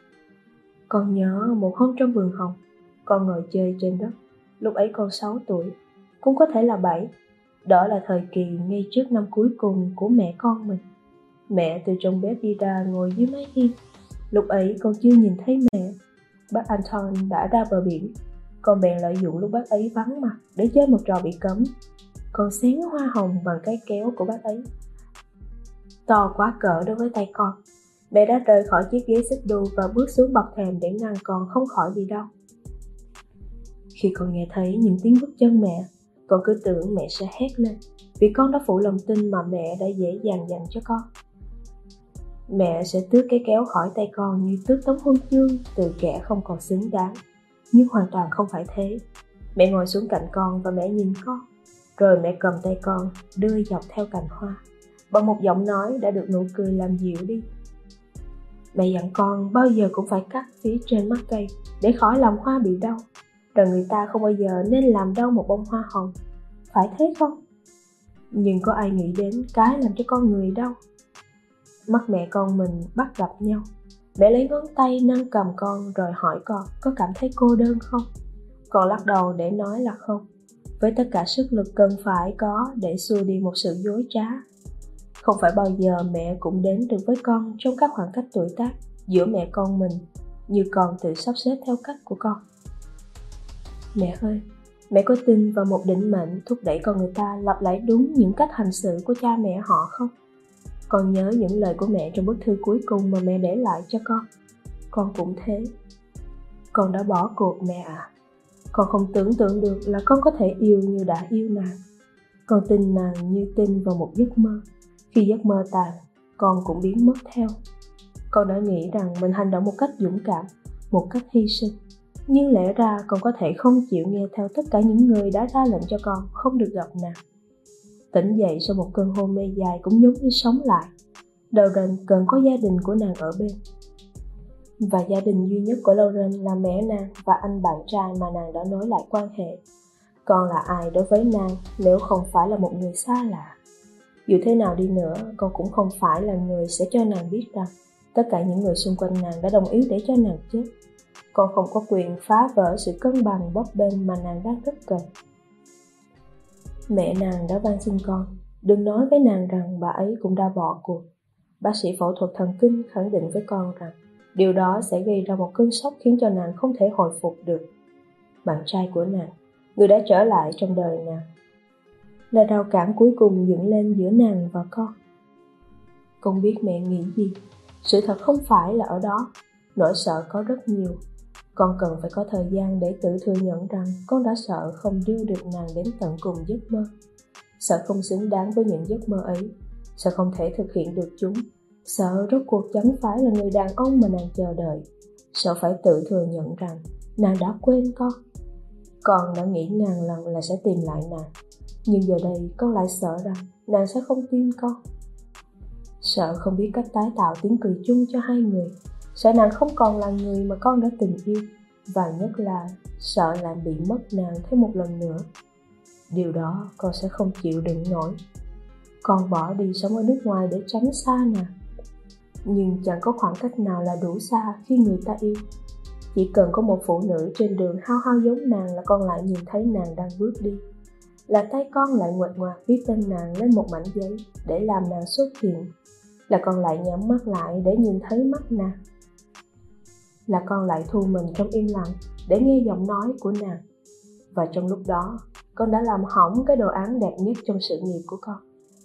Con nhớ một hôm trong vườn hồng, con ngồi chơi trên đất. Lúc ấy con sáu tuổi, cũng có thể là bảy. Đó là thời kỳ ngay trước năm cuối cùng của mẹ con mình. Mẹ từ trong bếp đi ra ngồi dưới mái hiên. Lúc ấy con chưa nhìn thấy mẹ. Bác Anton đã ra bờ biển. Con bèn lợi dụng lúc bác ấy vắng mặt để chơi một trò bị cấm. Con xén hoa hồng bằng cái kéo của bác ấy. To quá cỡ đối với tay con. Mẹ đã rời khỏi chiếc ghế xích đu và bước xuống bậc thềm để ngăn con không khỏi bị đau. Khi con nghe thấy những tiếng bước chân mẹ, con cứ tưởng mẹ sẽ hét lên, vì con đã phụ lòng tin mà mẹ đã dễ dàng dành cho con. Mẹ sẽ tước cái kéo khỏi tay con như tước tấm huân chương từ kẻ không còn xứng đáng. Nhưng hoàn toàn không phải thế. Mẹ ngồi xuống cạnh con và mẹ nhìn con. Rồi mẹ cầm tay con đưa dọc theo cành hoa, bằng một giọng nói đã được nụ cười làm dịu đi. Mẹ dặn con bao giờ cũng phải cắt phía trên mắt cây để khỏi làm hoa bị đau. Rồi người ta không bao giờ nên làm đau một bông hoa hồng. Phải thế không? Nhưng có ai nghĩ đến cái làm cho con người đau? Mắt mẹ con mình bắt gặp nhau. Mẹ lấy ngón tay nâng cầm con rồi hỏi con có cảm thấy cô đơn không? Con lắc đầu để nói là không, với tất cả sức lực cần phải có để xua đi một sự dối trá. Không phải bao giờ mẹ cũng đến được với con trong các khoảng cách tuổi tác giữa mẹ con mình, như con tự sắp xếp theo cách của con. Mẹ ơi, mẹ có tin vào một định mệnh thúc đẩy con người ta lặp lại đúng những cách hành xử của cha mẹ họ không? Con nhớ những lời của mẹ trong bức thư cuối cùng mà mẹ để lại cho con. Con cũng thế. Con đã bỏ cuộc mẹ à. Con không tưởng tượng được là con có thể yêu như đã yêu nàng. Con tin nàng như tin vào một giấc mơ. Khi giấc mơ tàn, con cũng biến mất theo. Con đã nghĩ rằng mình hành động một cách dũng cảm, một cách hy sinh. Nhưng lẽ ra con có thể không chịu nghe theo tất cả những người đã ra lệnh cho con không được gặp nàng. Tỉnh dậy sau một cơn hôn mê dài cũng giống như sống lại. Lauren cần có gia đình của nàng ở bên. Và gia đình duy nhất của Lauren là mẹ nàng và anh bạn trai mà nàng đã nối lại quan hệ. Con là ai đối với nàng nếu không phải là một người xa lạ? Dù thế nào đi nữa, con cũng không phải là người sẽ cho nàng biết rằng tất cả những người xung quanh nàng đã đồng ý để cho nàng chết. Con không có quyền phá vỡ sự cân bằng bấp bênh mà nàng đang rất cần. Mẹ nàng đã van xin con, đừng nói với nàng rằng bà ấy cũng đã bỏ cuộc. Bác sĩ phẫu thuật thần kinh khẳng định với con rằng điều đó sẽ gây ra một cơn sốc khiến cho nàng không thể hồi phục được. Bạn trai của nàng, người đã trở lại trong đời nàng, là rào cản cuối cùng dựng lên giữa nàng và con. Con biết mẹ nghĩ gì. Sự thật không phải là ở đó. Nỗi sợ có rất nhiều. Con cần phải có thời gian để tự thừa nhận rằng con đã sợ không đưa được nàng đến tận cùng giấc mơ. Sợ không xứng đáng với những giấc mơ ấy. Sợ không thể thực hiện được chúng. Sợ rốt cuộc chẳng phải là người đàn ông mà nàng chờ đợi. Sợ phải tự thừa nhận rằng nàng đã quên con. Con đã nghĩ ngàn lần là sẽ tìm lại nàng. Nhưng giờ đây con lại sợ rằng nàng sẽ không tin con. Sợ không biết cách tái tạo tiếng cười chung cho hai người. Sợ nàng không còn là người mà con đã từng yêu. Và nhất là sợ lại bị mất nàng thêm một lần nữa. Điều đó con sẽ không chịu đựng nổi. Con bỏ đi sống ở nước ngoài để tránh xa nàng. Nhưng chẳng có khoảng cách nào là đủ xa khi người ta yêu. Chỉ cần có một phụ nữ trên đường hao hao giống nàng là con lại nhìn thấy nàng đang bước đi. Là tay con lại nguệch ngoạc viết tên nàng lên một mảnh giấy để làm nàng xuất hiện. Là con lại nhắm mắt lại để nhìn thấy mắt nàng. Là con lại thu mình trong im lặng để nghe giọng nói của nàng. Và trong lúc đó, con đã làm hỏng cái đồ án đẹp nhất trong sự nghiệp của con.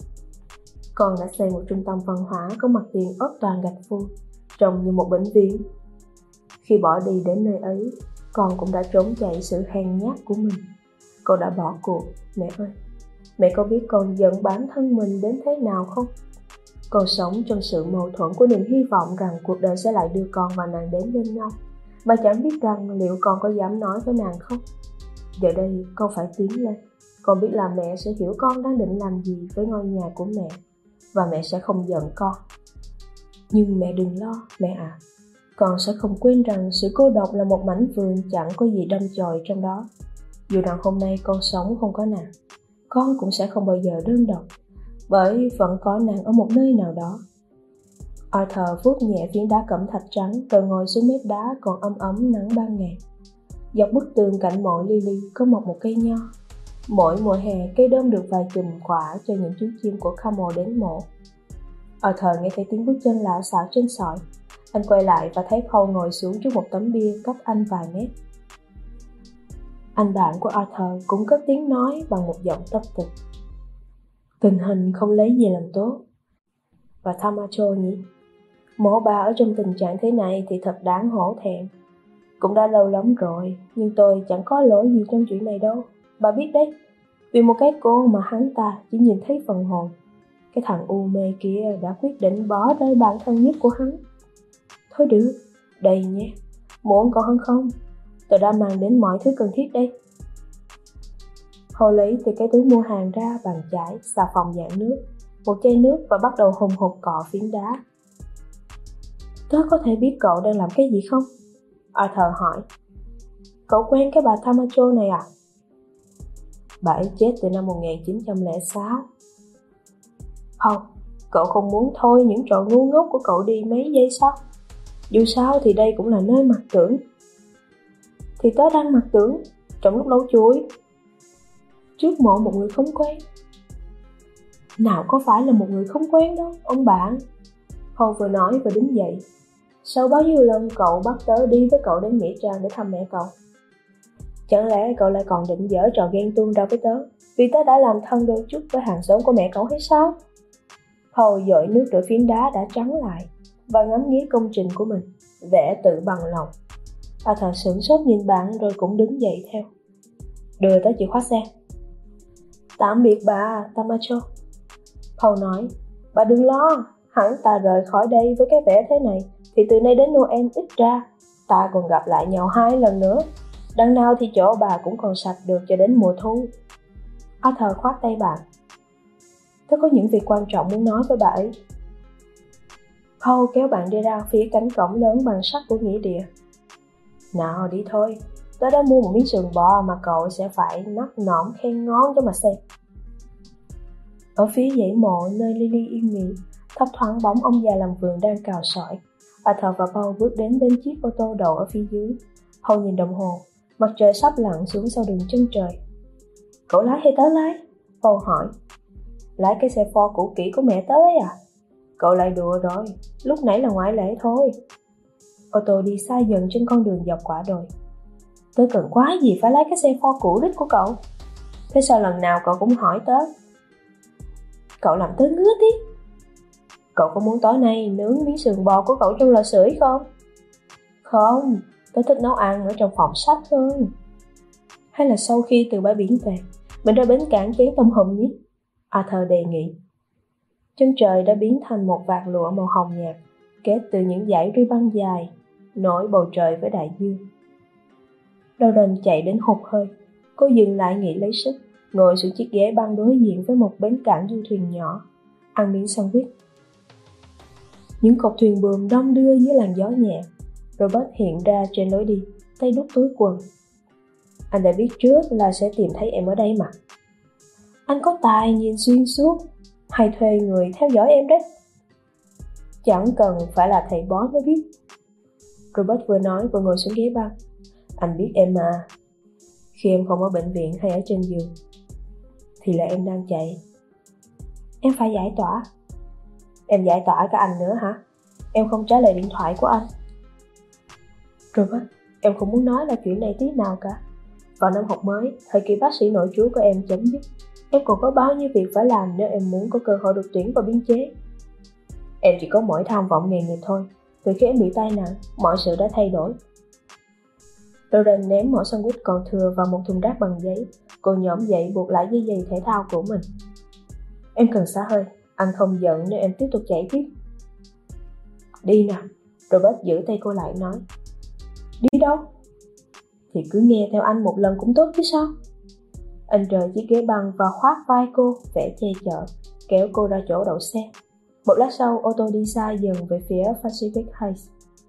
Con đã xây một trung tâm văn hóa có mặt tiền ốp toàn gạch vuông, trông như một bệnh viện. Khi bỏ đi đến nơi ấy, con cũng đã trốn chạy sự hèn nhát của mình. Con đã bỏ cuộc, mẹ ơi. Mẹ có biết con giận bản thân mình đến thế nào không? Con sống trong sự mâu thuẫn của niềm hy vọng rằng cuộc đời sẽ lại đưa con và nàng đến bên nhau, mà chẳng biết rằng liệu con có dám nói với nàng không. Giờ đây con phải tiến lên. Con biết là mẹ sẽ hiểu con đang định làm gì với ngôi nhà của mẹ, và mẹ sẽ không giận con. Nhưng mẹ đừng lo, mẹ ạ. À. Con sẽ không quên rằng sự cô độc là một mảnh vườn chẳng có gì đâm chồi trong đó. Dù rằng hôm nay con sống không có nàng, con cũng sẽ không bao giờ đơn độc, bởi vẫn có nàng ở một nơi nào đó. Arthur vuốt nhẹ phiến đá cẩm thạch trắng rồi ngồi xuống mép đá còn ấm ấm nắng ban ngày. Dọc bức tường cạnh mộ Lily có mọc một cây nho. Mỗi mùa hè cây đơm được vài chùm quả cho những chú chim của Camel đến mộ. Arthur nghe thấy tiếng bước chân lạo xạo trên sỏi. Anh quay lại và thấy Paul ngồi xuống trước một tấm bia cách anh vài mét. Anh bạn của Arthur cũng cất tiếng nói bằng một giọng tấp tịch. Tình hình không lấy gì làm tốt. Và Tamacho nhỉ? Mổ bà ở trong tình trạng thế này thì thật đáng hổ thẹn. Cũng đã lâu lắm rồi, nhưng tôi chẳng có lỗi gì trong chuyện này đâu. Bà biết đấy, vì một cái cô mà hắn ta chỉ nhìn thấy phần hồn. Cái thằng u mê kia đã quyết định bỏ rơi bạn thân nhất của hắn. Thôi được, đây nhé, muốn còn hơn không? Tôi đã mang đến mọi thứ cần thiết đây. Hồ lấy từ cái túi mua hàng ra bàn chải, xà phòng dạng nước, một chai nước và bắt đầu hùng hục cọ phiến đá. Tớ có thể biết cậu đang làm cái gì không? Arthur hỏi. Cậu quen cái bà Tamacho này à? Bà ấy chết từ năm một nghìn chín trăm lẻ sáu. Không, cậu không muốn thôi những trò ngu ngốc của cậu đi mấy giây sao? Dù sao thì đây cũng là nơi mặc tưởng. Thì tớ đang mặc tưởng trong lúc nấu chuối trước mộ một người không quen. Nào có phải là một người không quen đâu, ông bạn. Paul vừa nói vừa đứng dậy. Sau bao nhiêu lần cậu bắt tớ đi với cậu đến Nghĩa Trang để thăm mẹ cậu? Chẳng lẽ cậu lại còn định giở trò ghen tuông ra với tớ vì tớ đã làm thân đôi chút với hàng xóm của mẹ cậu hay sao? Paul dội nước rửa phiến đá đã trắng lại và ngắm nghía công trình của mình, vẻ tự bằng lòng. Arthur sửng sốt nhìn bạn rồi cũng đứng dậy theo. Đưa tớ chìa khóa xe. Tạm biệt bà, Tamacho. Paul nói, bà đừng lo, hẳn ta rời khỏi đây với cái vẻ thế này thì từ nay đến Noel ít ra ta còn gặp lại nhau hai lần nữa. Đằng nào thì chỗ bà cũng còn sạch được cho đến mùa thu. Arthur khoát tay bạn. Tớ có những việc quan trọng muốn nói với bà ấy. Paul kéo bạn đi ra phía cánh cổng lớn bằng sắt của nghĩa địa. Nào đi thôi, tớ đã mua một miếng sườn bò mà cậu sẽ phải nắc nõm khen ngon cho mà xem. Ở phía dãy mộ nơi Lily yên nghỉ, thấp thoáng bóng ông già làm vườn đang cào sỏi. Arthur và Paul bước đến bên chiếc ô tô đậu ở phía dưới. Paul nhìn đồng hồ, mặt trời sắp lặn xuống sau đường chân trời. Cậu lái hay tớ lái? Paul hỏi. Lái cái xe Ford cũ kỹ của mẹ tớ ấy à? Cậu lại đùa rồi, lúc nãy là ngoại lệ thôi. Ô tô đi xa dần trên con đường dọc quả đồi. Tớ cần quá gì phải lái cái xe Ford cũ đích của cậu? Thế sao lần nào cậu cũng hỏi tớ? Cậu làm tớ ngứa tí. Cậu có muốn tối nay nướng miếng sườn bò của cậu trong lò sưởi không? Không, tớ thích nấu ăn ở trong phòng sách hơn. Hay là sau khi từ bãi biển về, mình ra bến cảng chén tôm hùm nhé? Arthur đề nghị. Chân trời đã biến thành một vạt lụa màu hồng nhạt, kết từ những dải ri băng dài, nối bầu trời với đại dương. Lauren chạy đến hụt hơi. Cô dừng lại nghỉ lấy sức, ngồi xuống chiếc ghế băng đối diện với một bến cảng du thuyền nhỏ, ăn miếng sandwich. Những cột thuyền buồm đong đưa dưới làn gió nhẹ. Robert hiện ra trên lối đi, tay đút túi quần. Anh đã biết trước là sẽ tìm thấy em ở đây mà. Anh có tài nhìn xuyên suốt, hay thuê người theo dõi em đấy? Chẳng cần phải là thầy bói mới biết. Robert vừa nói vừa ngồi xuống ghế băng. Anh biết em mà. Khi em không ở bệnh viện hay ở trên giường, thì là em đang chạy. Em phải giải tỏa. Em giải tỏa cả anh nữa hả? Em không trả lời điện thoại của anh. Robert, em không muốn nói là chuyện này tí nào cả. Vào năm học mới, thời kỳ bác sĩ nội trú của em chấm dứt. Em còn có bao nhiêu việc phải làm nếu em muốn có cơ hội được tuyển vào biên chế. Em chỉ có mỗi tham vọng nghề nghiệp thôi. Từ khi em bị tai nạn, mọi sự đã thay đổi. Lauren ném mẩu sandwich còn thừa vào một thùng rác bằng giấy. Cô nhổm dậy buộc lại dây giày thể thao của mình. Em cần xả hơi. Anh không giận nếu em tiếp tục chạy tiếp. Đi nào. Robert giữ tay cô lại nói. Đi đâu? Thì cứ nghe theo anh một lần cũng tốt chứ sao? Anh rời chiếc ghế băng và khoác vai cô, vẻ che chở, kéo cô ra chỗ đậu xe. Một lát sau, ô tô đi xa dần về phía Pacific Heights.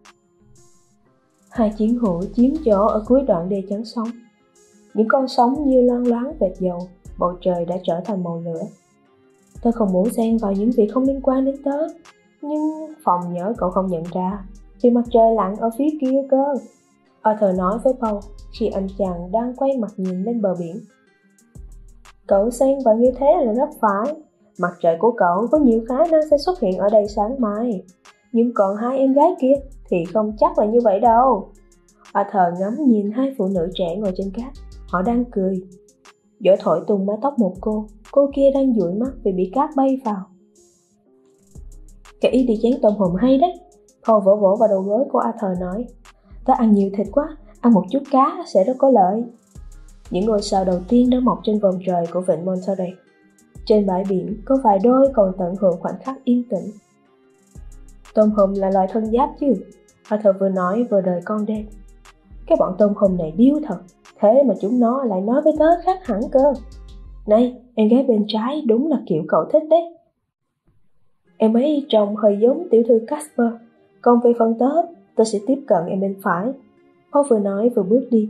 Hai chiến hữu chiếm chỗ ở cuối đoạn đê chắn sóng. Những con sóng như loang loáng vệt dầu, bầu trời đã trở thành màu lửa. Tôi không muốn xen vào những việc không liên quan đến tớ, nhưng phòng nhớ cậu không nhận ra, thì mặt trời lặn ở phía kia cơ. Arthur nói với Paul khi anh chàng đang quay mặt nhìn lên bờ biển. Cậu xen vào như thế là rất phải. Mặt trời của cậu có nhiều khả năng sẽ xuất hiện ở đây sáng mai. Nhưng còn hai em gái kia thì không chắc là như vậy đâu. Arthur ngắm nhìn hai phụ nữ trẻ ngồi trên cát. Họ đang cười. Gió thổi tung mái tóc một cô. Cô kia đang dụi mắt vì bị cát bay vào. Cái ý đi chén tôm hùm hay đấy. Paul vỗ vỗ vào đầu gối của Arthur nói. Ta ăn nhiều thịt quá, ăn một chút cá sẽ rất có lợi. Những ngôi sao đầu tiên đã mọc trên vòm trời của vịnh Monterey. Trên bãi biển có vài đôi còn tận hưởng khoảnh khắc yên tĩnh. Tôm hùm là loài thân giáp chứ? Arthur vừa nói vừa đời con đêm. Cái bọn tôm hùm này điêu thật, thế mà chúng nó lại nói với tớ khác hẳn cơ. Này, em gái bên trái đúng là kiểu cậu thích đấy. Em ấy trông hơi giống tiểu thư Casper, còn về phần tớ, tớ sẽ tiếp cận em bên phải. Paul vừa nói vừa bước đi.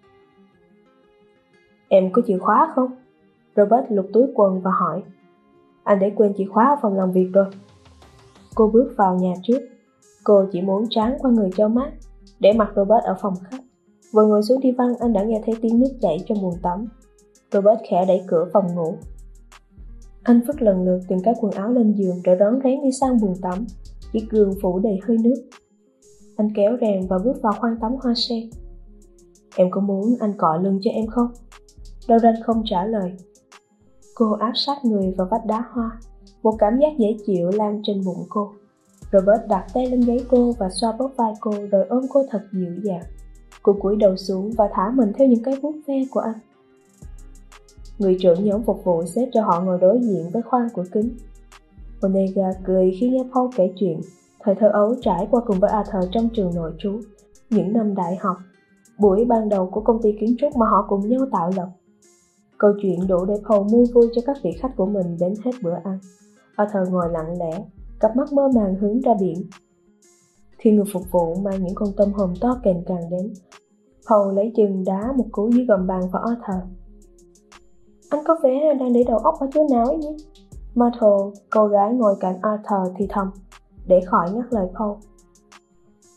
Em có chìa khóa không? Robert lục túi quần và hỏi. Anh để quên chìa khóa ở phòng làm việc rồi. Cô bước vào nhà trước. Cô chỉ muốn tráng qua người cho mát, để mặc Robert ở phòng khách. Vừa ngồi xuống đi văn, anh đã nghe thấy tiếng nước chảy trong bồn tắm. Robert khẽ đẩy cửa phòng ngủ. Anh vứt lần lượt từng cái quần áo lên giường rồi rón rén đi sang bồn tắm. Chiếc gương phủ đầy hơi nước. Anh kéo rèm và bước vào khoang tắm hoa sen. Em có muốn anh cọ lưng cho em không? Lauren không trả lời. Cô áp sát người vào vách đá hoa. Một cảm giác dễ chịu lan trên bụng cô. Robert đặt tay lên gáy cô và xoa bóp vai cô rồi ôm cô thật dịu dàng. Cô cúi đầu xuống và thả mình theo những cái vuốt ve của anh. Người trưởng nhóm phục vụ xếp cho họ ngồi đối diện với khoang cửa kính. Onega cười khi nghe Paul kể chuyện thời thơ ấu trải qua cùng với Arthur trong trường nội trú, những năm đại học, buổi ban đầu của công ty kiến trúc mà họ cùng nhau tạo lập. Câu chuyện đủ để Paul mua vui cho các vị khách của mình đến hết bữa ăn. Arthur ngồi lặng lẽ, cặp mắt mơ màng hướng ra biển. Khi người phục vụ mang những con tôm hùm to kềnh càng đến, Paul lấy chân đá một cú dưới gầm bàn vào Arthur. Anh có vẻ đang để đầu óc ở chỗ nào ấy nhỉ? Myrtle, cô gái ngồi cạnh Arthur thì thầm, để khỏi ngắt lời Paul.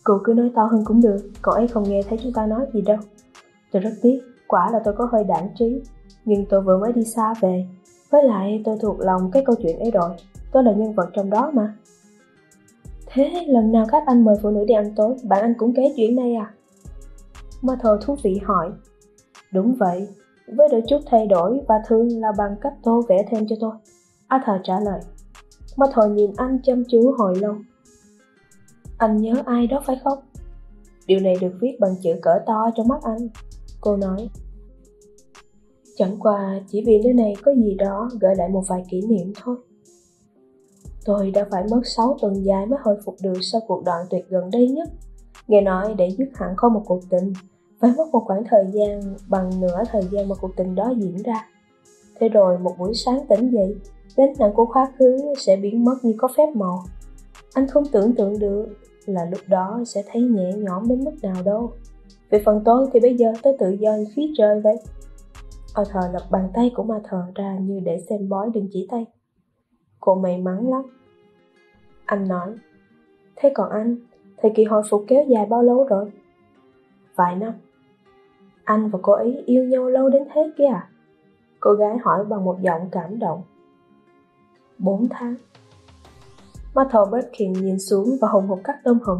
Cô cứ nói to hơn cũng được, cậu ấy không nghe thấy chúng ta nói gì đâu. Tôi rất tiếc, quả là tôi có hơi đãng trí, nhưng tôi vừa mới đi xa về. Với lại tôi thuộc lòng cái câu chuyện ấy rồi, tôi là nhân vật trong đó mà. Thế lần nào các anh mời phụ nữ đi ăn tối, bạn anh cũng kể chuyện này à? Martha thú vị hỏi. Đúng vậy, với đôi chút thay đổi và thường là bằng cách tô vẽ thêm cho tôi, Arthur trả lời. Martha nhìn anh chăm chú hồi lâu. Anh nhớ ai đó phải không? Điều này được viết bằng chữ cỡ to trong mắt anh, cô nói. Chẳng qua chỉ vì nơi này có gì đó gợi lại một vài kỷ niệm thôi. Tôi đã phải mất sáu tuần dài mới hồi phục được sau cuộc đoạn tuyệt gần đây nhất. Nghe nói để dứt hẳn khỏi một cuộc tình, phải mất một khoảng thời gian bằng nửa thời gian mà cuộc tình đó diễn ra. Thế rồi một buổi sáng tỉnh dậy, gánh nặng của quá khứ sẽ biến mất như có phép màu. Anh không tưởng tượng được là lúc đó sẽ thấy nhẹ nhõm đến mức nào đâu. Về phần tôi thì bây giờ tôi tự do như khí trời vậy. Arthur lật bàn tay của Martha ra như để xem bói đừng chỉ tay. Cô may mắn lắm. Anh nói. Thế còn anh, thời kỳ hồi phục kéo dài bao lâu rồi? Vài năm. Anh và cô ấy yêu nhau lâu đến thế kia à? Cô gái hỏi bằng một giọng cảm động. Bốn tháng. Martha Birkin nhìn xuống và hùng hục cắt tôm hùm.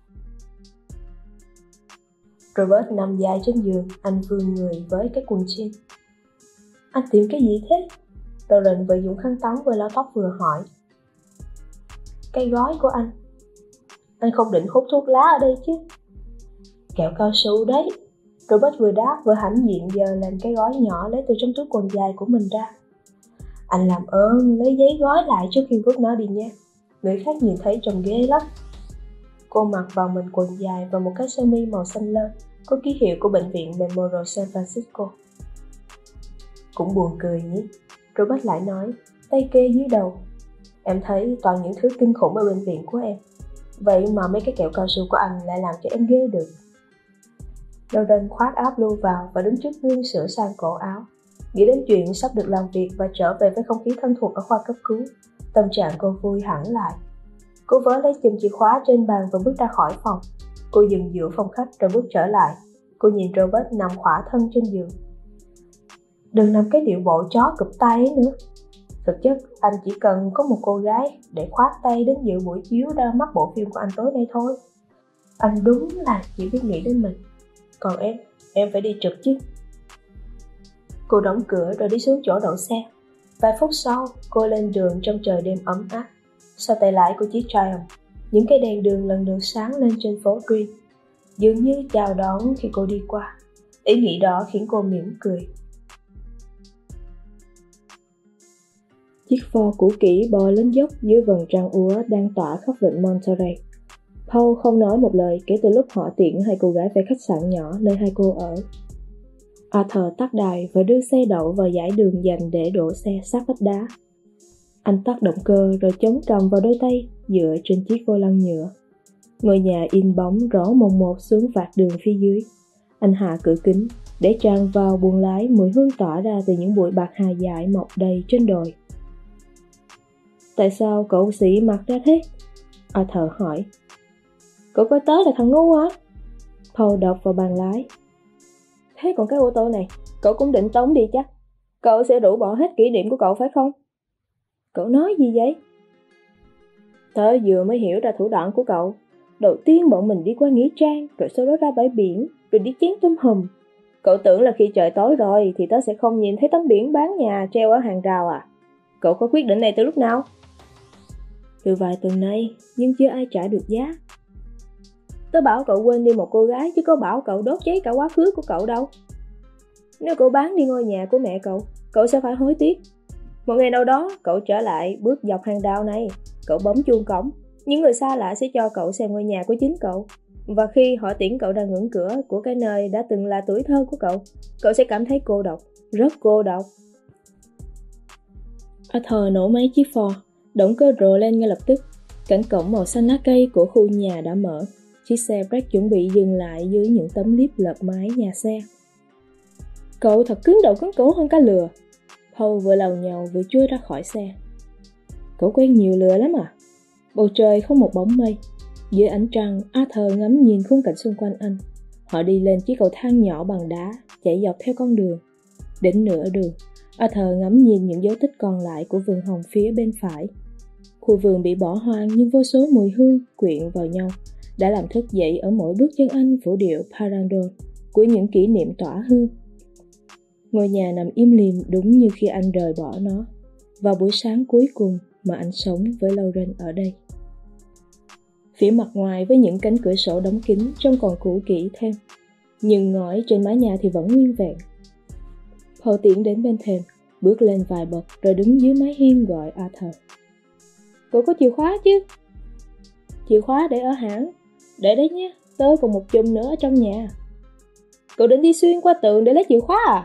Robert nằm dài trên giường, anh vươn người với cái quần jean. Anh tìm cái gì thế? Roland vừa dùng khăn tắm vừa lau tóc vừa hỏi. Cái gói của anh. Anh không định hút thuốc lá ở đây chứ? Kẹo cao su đấy. Robert vừa đáp vừa hãnh diện giơ lên cái gói nhỏ lấy từ trong túi quần dài của mình ra. Anh làm ơn lấy giấy gói lại trước khi vứt nó đi nha. Người khác nhìn thấy trông ghê lắm. Cô mặc vào mình quần dài và một cái sơ mi màu xanh lơ, có ký hiệu của bệnh viện Memorial San Francisco. Cũng buồn cười nhỉ? Robert lại nói, tay kê dưới đầu. Em thấy toàn những thứ kinh khủng ở bệnh viện của em. Vậy mà mấy cái kẹo cao su của anh lại làm cho em ghê được. Loden khoác áo blue vào và đứng trước gương sửa sang cổ áo. Nghĩ đến chuyện sắp được làm việc và trở về với không khí thân thuộc ở khoa cấp cứu, tâm trạng cô vui hẳn lại. Cô vớ lấy chùm chìa khóa trên bàn và bước ra khỏi phòng. Cô dừng giữa phòng khách rồi bước trở lại. Cô nhìn Robert nằm khỏa thân trên giường. Đừng làm cái điệu bộ chó cụp tay ấy nữa. Thực chất anh chỉ cần có một cô gái để khoát tay đến dự buổi chiếu ra mắt bộ phim của anh tối nay thôi. Anh đúng là chỉ biết nghĩ đến mình. Còn em, em phải đi trực chứ. Cô đóng cửa rồi đi xuống chỗ đậu xe. Vài phút sau, cô lên đường trong trời đêm ấm áp. Sau tay lái của chiếc Triumph, những cây đèn đường lần lượt sáng lên trên phố Green, dường như chào đón khi cô đi qua. Ý nghĩ đó khiến cô mỉm cười. Chiếc Ford cũ kỹ bò lên dốc dưới vầng trăng úa đang tỏa khắp vịnh Monterey. Paul không nói một lời kể từ lúc họ tiễn hai cô gái về khách sạn nhỏ nơi hai cô ở. Arthur tắt đài và đưa xe đậu vào dải đường dành để đổ xe sát vách đá. Anh tắt động cơ rồi chống cầm vào đôi tay dựa trên chiếc vô lăng nhựa. Ngôi nhà in bóng rõ mồn một xuống vạt đường phía dưới. Anh hạ cửa kính để tràn vào buồng lái mùi hương tỏa ra từ những bụi bạc hà dại mọc đầy trên đồi. Tại sao cậu sĩ mặc ra thế? Arthur hỏi. Cậu coi tớ là thằng ngu hả? Paul đập vào bàn lái. Thế còn cái ô tô này, cậu cũng định tống đi chắc. Cậu sẽ rũ bỏ hết kỷ niệm của cậu phải không? Cậu nói gì vậy? Tớ vừa mới hiểu ra thủ đoạn của cậu. Đầu tiên bọn mình đi qua nghĩa trang, rồi sau đó ra bãi biển, rồi đi chén tôm hùm. Cậu tưởng là khi trời tối rồi thì tớ sẽ không nhìn thấy tấm biển bán nhà treo ở hàng rào à? Cậu có quyết định này từ lúc nào? Từ vài tuần nay, nhưng chưa ai trả được giá. Tớ bảo cậu quên đi một cô gái chứ có bảo cậu đốt cháy cả quá khứ của cậu đâu. Nếu cậu bán đi ngôi nhà của mẹ cậu, cậu sẽ phải hối tiếc. Một ngày nào đó, cậu trở lại bước dọc hàng rào này, cậu bấm chuông cổng. Những người xa lạ sẽ cho cậu xem ngôi nhà của chính cậu. Và khi họ tiễn cậu ra ngưỡng cửa của cái nơi đã từng là tuổi thơ của cậu, cậu sẽ cảm thấy cô độc, rất cô độc. Arthur nổ máy chiếc Ford, động cơ rồ lên ngay lập tức. Cánh cổng màu xanh lá cây của khu nhà đã mở. Chiếc xe Break chuẩn bị dừng lại dưới những tấm liếp lợp mái nhà xe. Cậu thật cứng đầu cứng cổ hơn cá lừa. Paul vừa lầu nhầu vừa chui ra khỏi xe. Cậu quen nhiều lừa lắm à? Bầu trời không một bóng mây. Dưới ánh trăng, Arthur ngắm nhìn khung cảnh xung quanh anh. Họ đi lên chiếc cầu thang nhỏ bằng đá, chạy dọc theo con đường. Đến nửa đường, Arthur ngắm nhìn những dấu tích còn lại của vườn hồng phía bên phải. Khu vườn bị bỏ hoang nhưng vô số mùi hương quyện vào nhau đã làm thức dậy ở mỗi bước chân anh vũ điệu Parandon của những kỷ niệm tỏa hương. Ngôi nhà nằm im lìm đúng như khi anh rời bỏ nó, vào buổi sáng cuối cùng mà anh sống với Lauren ở đây. Phía mặt ngoài với những cánh cửa sổ đóng kín trông còn cũ kỹ thêm, nhưng ngói trên mái nhà thì vẫn nguyên vẹn. Paul tiến đến bên thềm, bước lên vài bậc rồi đứng dưới mái hiên gọi Arthur. Cậu có chìa khóa chứ? Chìa khóa để ở hãng. Để đấy nhé, tớ còn một chùm nữa ở trong nhà. Cậu định đi xuyên qua tường để lấy chìa khóa à?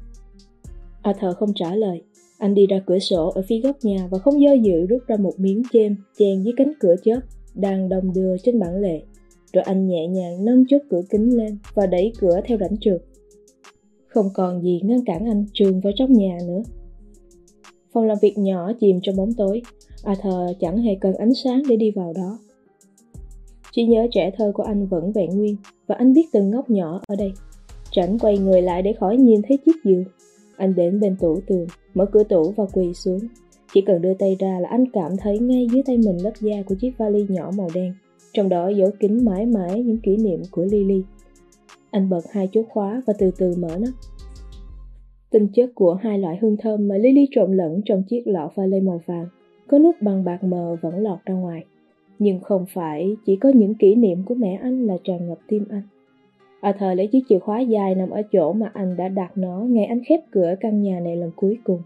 Arthur không trả lời. Anh đi ra cửa sổ ở phía góc nhà và không do dự rút ra một miếng chêm chèn dưới cánh cửa chớp đang đong đưa trên bản lề. Rồi anh nhẹ nhàng nâng chốt cửa kính lên và đẩy cửa theo rãnh trượt. Không còn gì ngăn cản anh trườn vào trong nhà nữa. Phòng làm việc nhỏ chìm trong bóng tối. Arthur chẳng hề cần ánh sáng để đi vào đó. Trí nhớ trẻ thơ của anh vẫn vẹn nguyên, và anh biết từng ngóc nhỏ ở đây. Tránh quay người lại để khỏi nhìn thấy chiếc giường. Anh đến bên tủ tường, mở cửa tủ và quỳ xuống. Chỉ cần đưa tay ra là anh cảm thấy ngay dưới tay mình lớp da của chiếc vali nhỏ màu đen, trong đó giấu kín mãi mãi những kỷ niệm của Lily. Anh bật hai chốt khóa và từ từ mở nắp. Tinh chất của hai loại hương thơm mà Lily trộn lẫn trong chiếc lọ pha lê màu vàng có nút bằng bạc mờ vẫn lọt ra ngoài. Nhưng không phải chỉ có những kỷ niệm của mẹ anh là tràn ngập tim anh. Arthur lấy chiếc chìa khóa dài nằm ở chỗ mà anh đã đặt nó ngày anh khép cửa căn nhà này lần cuối cùng.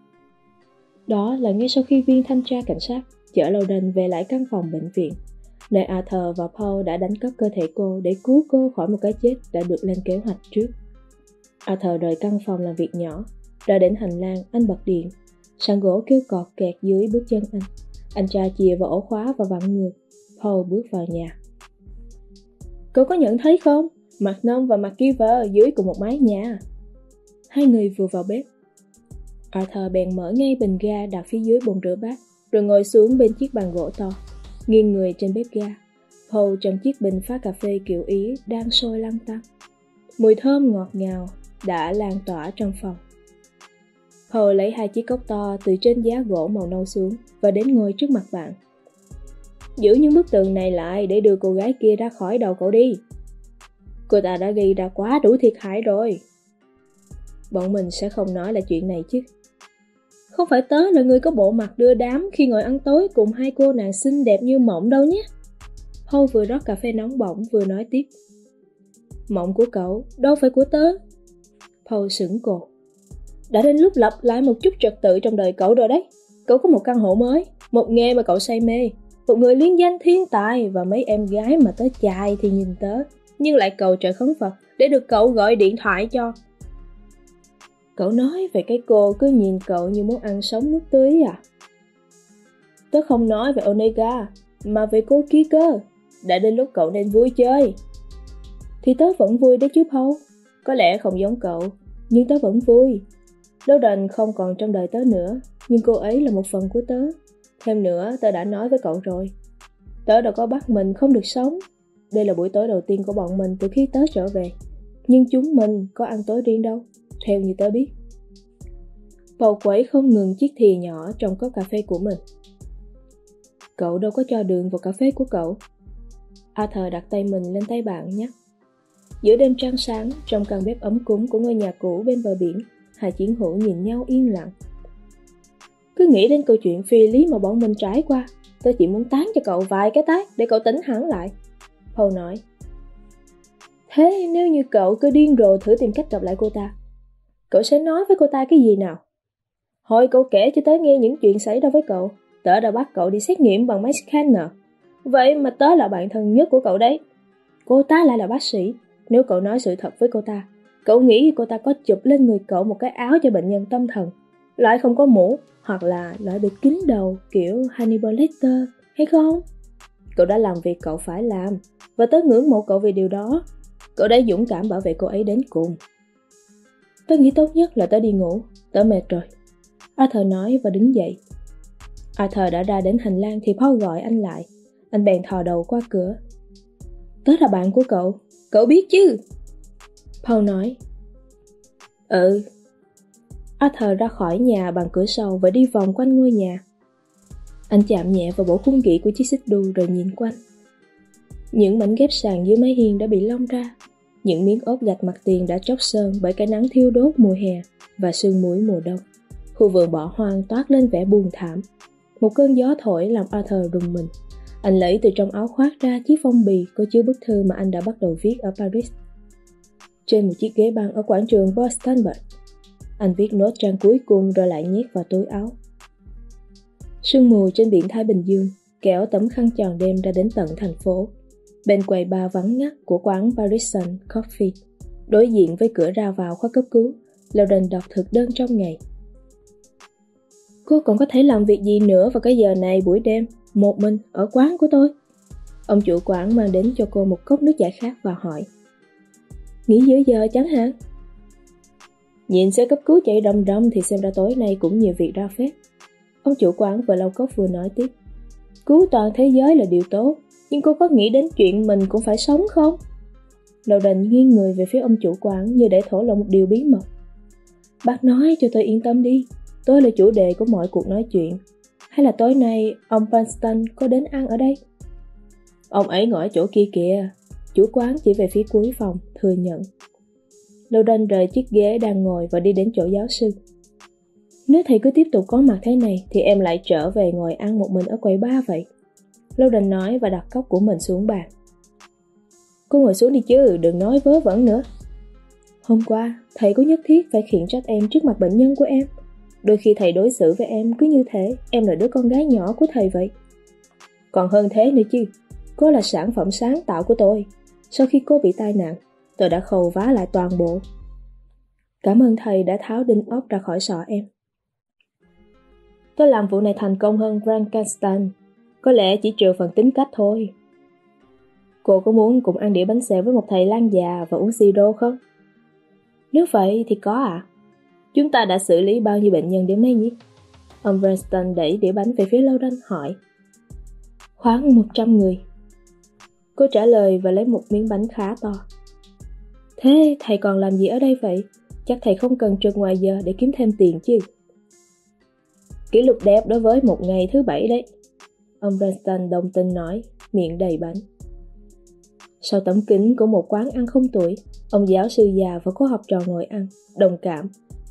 Đó là ngay sau khi viên thanh tra cảnh sát chở Lauren về lại căn phòng bệnh viện, nơi Arthur và Paul đã đánh cắp cơ thể cô để cứu cô khỏi một cái chết đã được lên kế hoạch trước. Arthur rời căn phòng làm việc nhỏ, ra đến hành lang anh bật điện. Sàn gỗ kêu cọt kẹt dưới bước chân anh. Anh tra chìa vào ổ khóa và vặn ngược. Paul bước vào nhà. Cậu có nhận thấy không? McNom và McKeever dưới cùng một mái nhà. Hai người vừa vào bếp. Arthur bèn mở ngay bình ga đặt phía dưới bồn rửa bát, rồi ngồi xuống bên chiếc bàn gỗ to, nghiêng người trên bếp ga. Paul trong chiếc bình pha cà phê kiểu Ý đang sôi lăn tăn. Mùi thơm ngọt ngào đã lan tỏa trong phòng. Paul lấy hai chiếc cốc to từ trên giá gỗ màu nâu xuống và đến ngồi trước mặt bạn. Giữ những bức tường này lại để đưa cô gái kia ra khỏi đầu cậu đi. Cô ta đã gây ra quá đủ thiệt hại rồi. Bọn mình sẽ không nói là chuyện này chứ. Không phải tớ là người có bộ mặt đưa đám khi ngồi ăn tối cùng hai cô nàng xinh đẹp như mộng đâu nhé. Paul vừa rót cà phê nóng bỏng vừa nói tiếp. Mộng của cậu, đâu phải của tớ. Paul sững cột. Đã đến lúc lập lại một chút trật tự trong đời cậu rồi đấy. Cậu có một căn hộ mới, một nghề mà cậu say mê, một người liên danh thiên tài và mấy em gái mà tớ chài thì nhìn tớ, nhưng lại cầu trời khấn Phật để được cậu gọi điện thoại cho. Cậu nói về cái cô cứ nhìn cậu như muốn ăn sống nước tưới à? Tớ không nói về Onega, mà về cô kia cơ. Đã đến lúc cậu nên vui chơi. Thì tớ vẫn vui đấy chứ Paul. Có lẽ không giống cậu, nhưng tớ vẫn vui. Lauren không còn trong đời tớ nữa, nhưng cô ấy là một phần của tớ. Thêm nữa, tớ đã nói với cậu rồi. Tớ đâu có bắt mình không được sống. Đây là buổi tối đầu tiên của bọn mình từ khi tớ trở về. Nhưng chúng mình có ăn tối riêng đâu, theo như tớ biết. Paul quấy không ngừng chiếc thìa nhỏ trong cốc cà phê của mình. Cậu đâu có cho đường vào cà phê của cậu. Arthur đặt tay mình lên tay bạn nhé. Giữa đêm trăng sáng, trong căn bếp ấm cúng của ngôi nhà cũ bên bờ biển, hai chiến hữu nhìn nhau yên lặng. Cứ nghĩ đến câu chuyện phi lý mà bọn mình trải qua, tôi chỉ muốn tán cho cậu vài cái tát để cậu tỉnh hẳn lại. Paul nói. Thế nếu như cậu cứ điên rồ thử tìm cách gặp lại cô ta, cậu sẽ nói với cô ta cái gì nào? Hồi cậu kể cho tớ nghe những chuyện xảy ra với cậu, tớ đã bắt cậu đi xét nghiệm bằng máy scanner. Vậy mà tớ là bạn thân nhất của cậu đấy. Cô ta lại là bác sĩ. Nếu cậu nói sự thật với cô ta, cậu nghĩ cô ta có chụp lên người cậu một cái áo cho bệnh nhân tâm thần, loại không có mũ, hoặc là loại bịt kín đầu kiểu Hannibal Lecter, hay không? Cậu đã làm việc cậu phải làm, và tớ ngưỡng mộ cậu vì điều đó. Cậu đã dũng cảm bảo vệ cô ấy đến cùng. Tớ nghĩ tốt nhất là tớ đi ngủ, tớ mệt rồi. Arthur nói và đứng dậy. Arthur đã ra đến hành lang thì Paul gọi anh lại. Anh bèn thò đầu qua cửa. Tớ là bạn của cậu, cậu biết chứ? Paul nói. Ừ. Arthur ra khỏi nhà bằng cửa sau và đi vòng quanh ngôi nhà. Anh chạm nhẹ vào bộ khung gỉ của chiếc xích đu rồi nhìn quanh. Những mảnh ghép sàn dưới mái hiên đã bị lông ra. Những miếng ốp gạch mặt tiền đã tróc sơn bởi cái nắng thiêu đốt mùa hè và sương muối mùa đông. Khu vườn bỏ hoang toát lên vẻ buồn thảm. Một cơn gió thổi làm Arthur rùng mình. Anh lấy từ trong áo khoác ra chiếc phong bì có chứa bức thư mà anh đã bắt đầu viết ở Paris. Trên một chiếc ghế băng ở quảng trường Bostonberg, anh viết nốt trang cuối cùng rồi lại nhét vào túi áo. Sương mù trên biển Thái Bình Dương kéo tấm khăn tròn đêm ra đến tận thành phố. Bên quầy bar vắng ngắt của quán Parisian Coffee, đối diện với cửa ra vào khoa cấp cứu, Lauren đọc thực đơn trong ngày. Cô còn có thể làm việc gì nữa vào cái giờ này buổi đêm, một mình ở quán của tôi? Ông chủ quán mang đến cho cô một cốc nước giải khát và hỏi. Nghỉ giữa giờ chẳng hạn? Nhìn xe cấp cứu chạy rầm rầm thì xem ra tối nay cũng nhiều việc ra phết. Ông chủ quán vừa lau cốc vừa nói tiếp. Cứu toàn thế giới là điều tốt, nhưng cô có nghĩ đến chuyện mình cũng phải sống không? Lauren nghiêng người về phía ông chủ quán như để thổ lộ một điều bí mật. Bác nói cho tôi yên tâm đi, tôi là chủ đề của mọi cuộc nói chuyện. Hay là tối nay ông Panston có đến ăn ở đây? Ông ấy ngồi ở chỗ kia kìa. Chủ quán chỉ về phía cuối phòng, thừa nhận. Lauren rời chiếc ghế đang ngồi và đi đến chỗ giáo sư. Nếu thầy cứ tiếp tục có mặt thế này thì em lại trở về ngồi ăn một mình ở quầy bar vậy. Lauren nói và đặt cốc của mình xuống bàn. Cô ngồi xuống đi chứ, đừng nói vớ vẩn nữa. Hôm qua, thầy có nhất thiết phải khiển trách em trước mặt bệnh nhân của em. Đôi khi thầy đối xử với em cứ như thế, em là đứa con gái nhỏ của thầy vậy. Còn hơn thế nữa chứ, cô là sản phẩm sáng tạo của tôi. Sau khi cô bị tai nạn, tôi đã khâu vá lại toàn bộ. Cảm ơn thầy đã tháo đinh ốc ra khỏi sọ em. Tôi làm vụ này thành công hơn Frankenstein, có lẽ chỉ trừ phần tính cách thôi. Cô có muốn cùng ăn đĩa bánh xèo với một thầy lang già và uống siro không? Nếu vậy thì có ạ. À? Chúng ta đã xử lý bao nhiêu bệnh nhân đến nay nhỉ? Ông Branston đẩy đĩa bánh về phía Lauren hỏi. Khoảng một trăm người. Cô trả lời và lấy một miếng bánh khá to. Thế thầy còn làm gì ở đây vậy? Chắc thầy không cần trực ngoài giờ để kiếm thêm tiền chứ. Kỷ lục đẹp đối với một ngày thứ bảy đấy. Ông Branston đồng tình nói, miệng đầy bánh. Sau tấm kính của một quán ăn không tuổi, ông giáo sư già và cô học trò ngồi ăn, đồng cảm.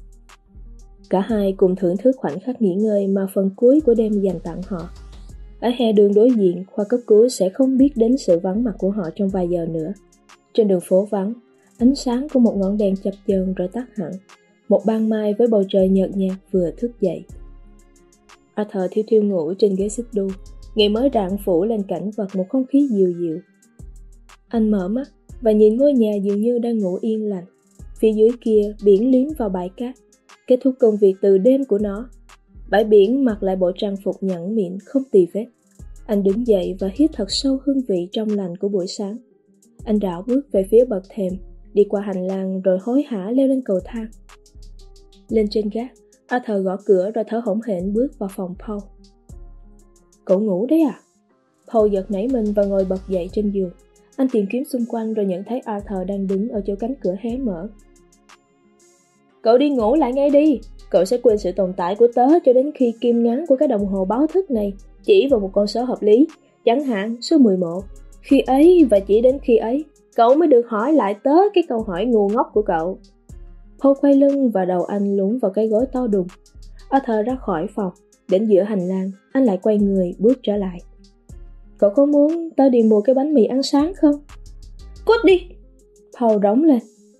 Cả hai cùng thưởng thức khoảnh khắc nghỉ ngơi mà phần cuối của đêm dành tặng họ. Ở hè đường đối diện, khoa cấp cứu sẽ không biết đến sự vắng mặt của họ trong vài giờ nữa. Trên đường phố vắng, ánh sáng của một ngọn đèn chập chờn rồi tắt hẳn. Một ban mai với bầu trời nhợt nhạt vừa thức dậy. Arthur thiêu thiêu ngủ trên ghế xích đu, ngày mới rạng phủ lên cảnh vật một không khí dịu dịu. Anh mở mắt và nhìn ngôi nhà dường như đang ngủ yên lành. Phía dưới kia biển liếm vào bãi cát, kết thúc công việc từ đêm của nó. Bãi biển mặc lại bộ trang phục nhẵn mịn không tì vết. Anh đứng dậy và hít thật sâu hương vị trong lành của buổi sáng. Anh rảo bước về phía bậc thềm, đi qua hành lang rồi hối hả leo lên cầu thang. Lên trên gác, Arthur gõ cửa rồi thở hổn hển bước vào phòng Paul. Cậu ngủ đấy à? Paul giật nảy mình và ngồi bật dậy trên giường. Anh tìm kiếm xung quanh rồi nhận thấy Arthur đang đứng ở chỗ cánh cửa hé mở. Cậu đi ngủ lại ngay đi. Cậu sẽ quên sự tồn tại của tớ cho đến khi kim ngắn của cái đồng hồ báo thức này chỉ vào một con số hợp lý, chẳng hạn số mười một. Khi ấy và chỉ đến khi ấy, cậu mới được hỏi lại tớ cái câu hỏi ngu ngốc của cậu. Paul quay lưng và đầu anh lún vào cái gối to đùng. Arthur ra khỏi phòng, đến giữa hành lang, anh lại quay người bước trở lại. Cậu có muốn tớ đi mua cái bánh mì ăn sáng không? Cút đi! Paul rống lên.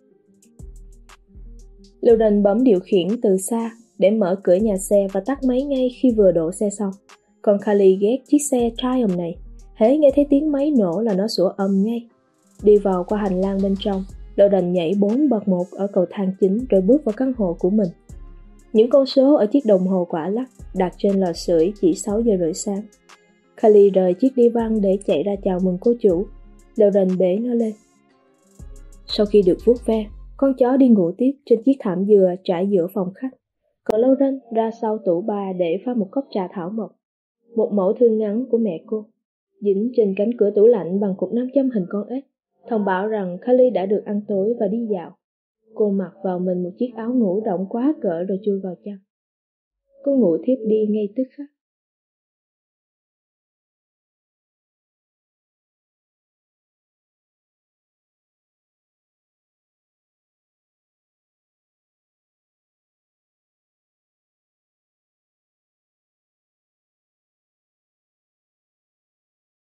Lauren bấm điều khiển từ xa để mở cửa nhà xe và tắt máy ngay khi vừa đổ xe xong. Còn Kylie ghét chiếc xe Triumph này. Hễ nghe thấy tiếng máy nổ là nó sủa ầm ngay. Đi vào qua hành lang bên trong, Lauren nhảy bốn bậc một ở cầu thang chính rồi bước vào căn hộ của mình. Những con số ở chiếc đồng hồ quả lắc đặt trên lò sưởi chỉ sáu giờ rưỡi sáng. Kylie rời chiếc đi văn để chạy ra chào mừng cô chủ. Lauren bế nó lên. Sau khi được vuốt ve, con chó đi ngủ tiếp trên chiếc thảm dừa trải giữa phòng khách. Còn Lauren ra sau tủ bà để pha một cốc trà thảo mộc, một mẫu thư ngắn của mẹ cô. dính trên cánh cửa tủ lạnh bằng cục nam châm hình con ếch, thông báo rằng Kylie đã được ăn tối và đi dạo. Cô mặc vào mình một chiếc áo ngủ rộng quá cỡ rồi chui vào chăn. Cô ngủ thiếp đi ngay tức khắc.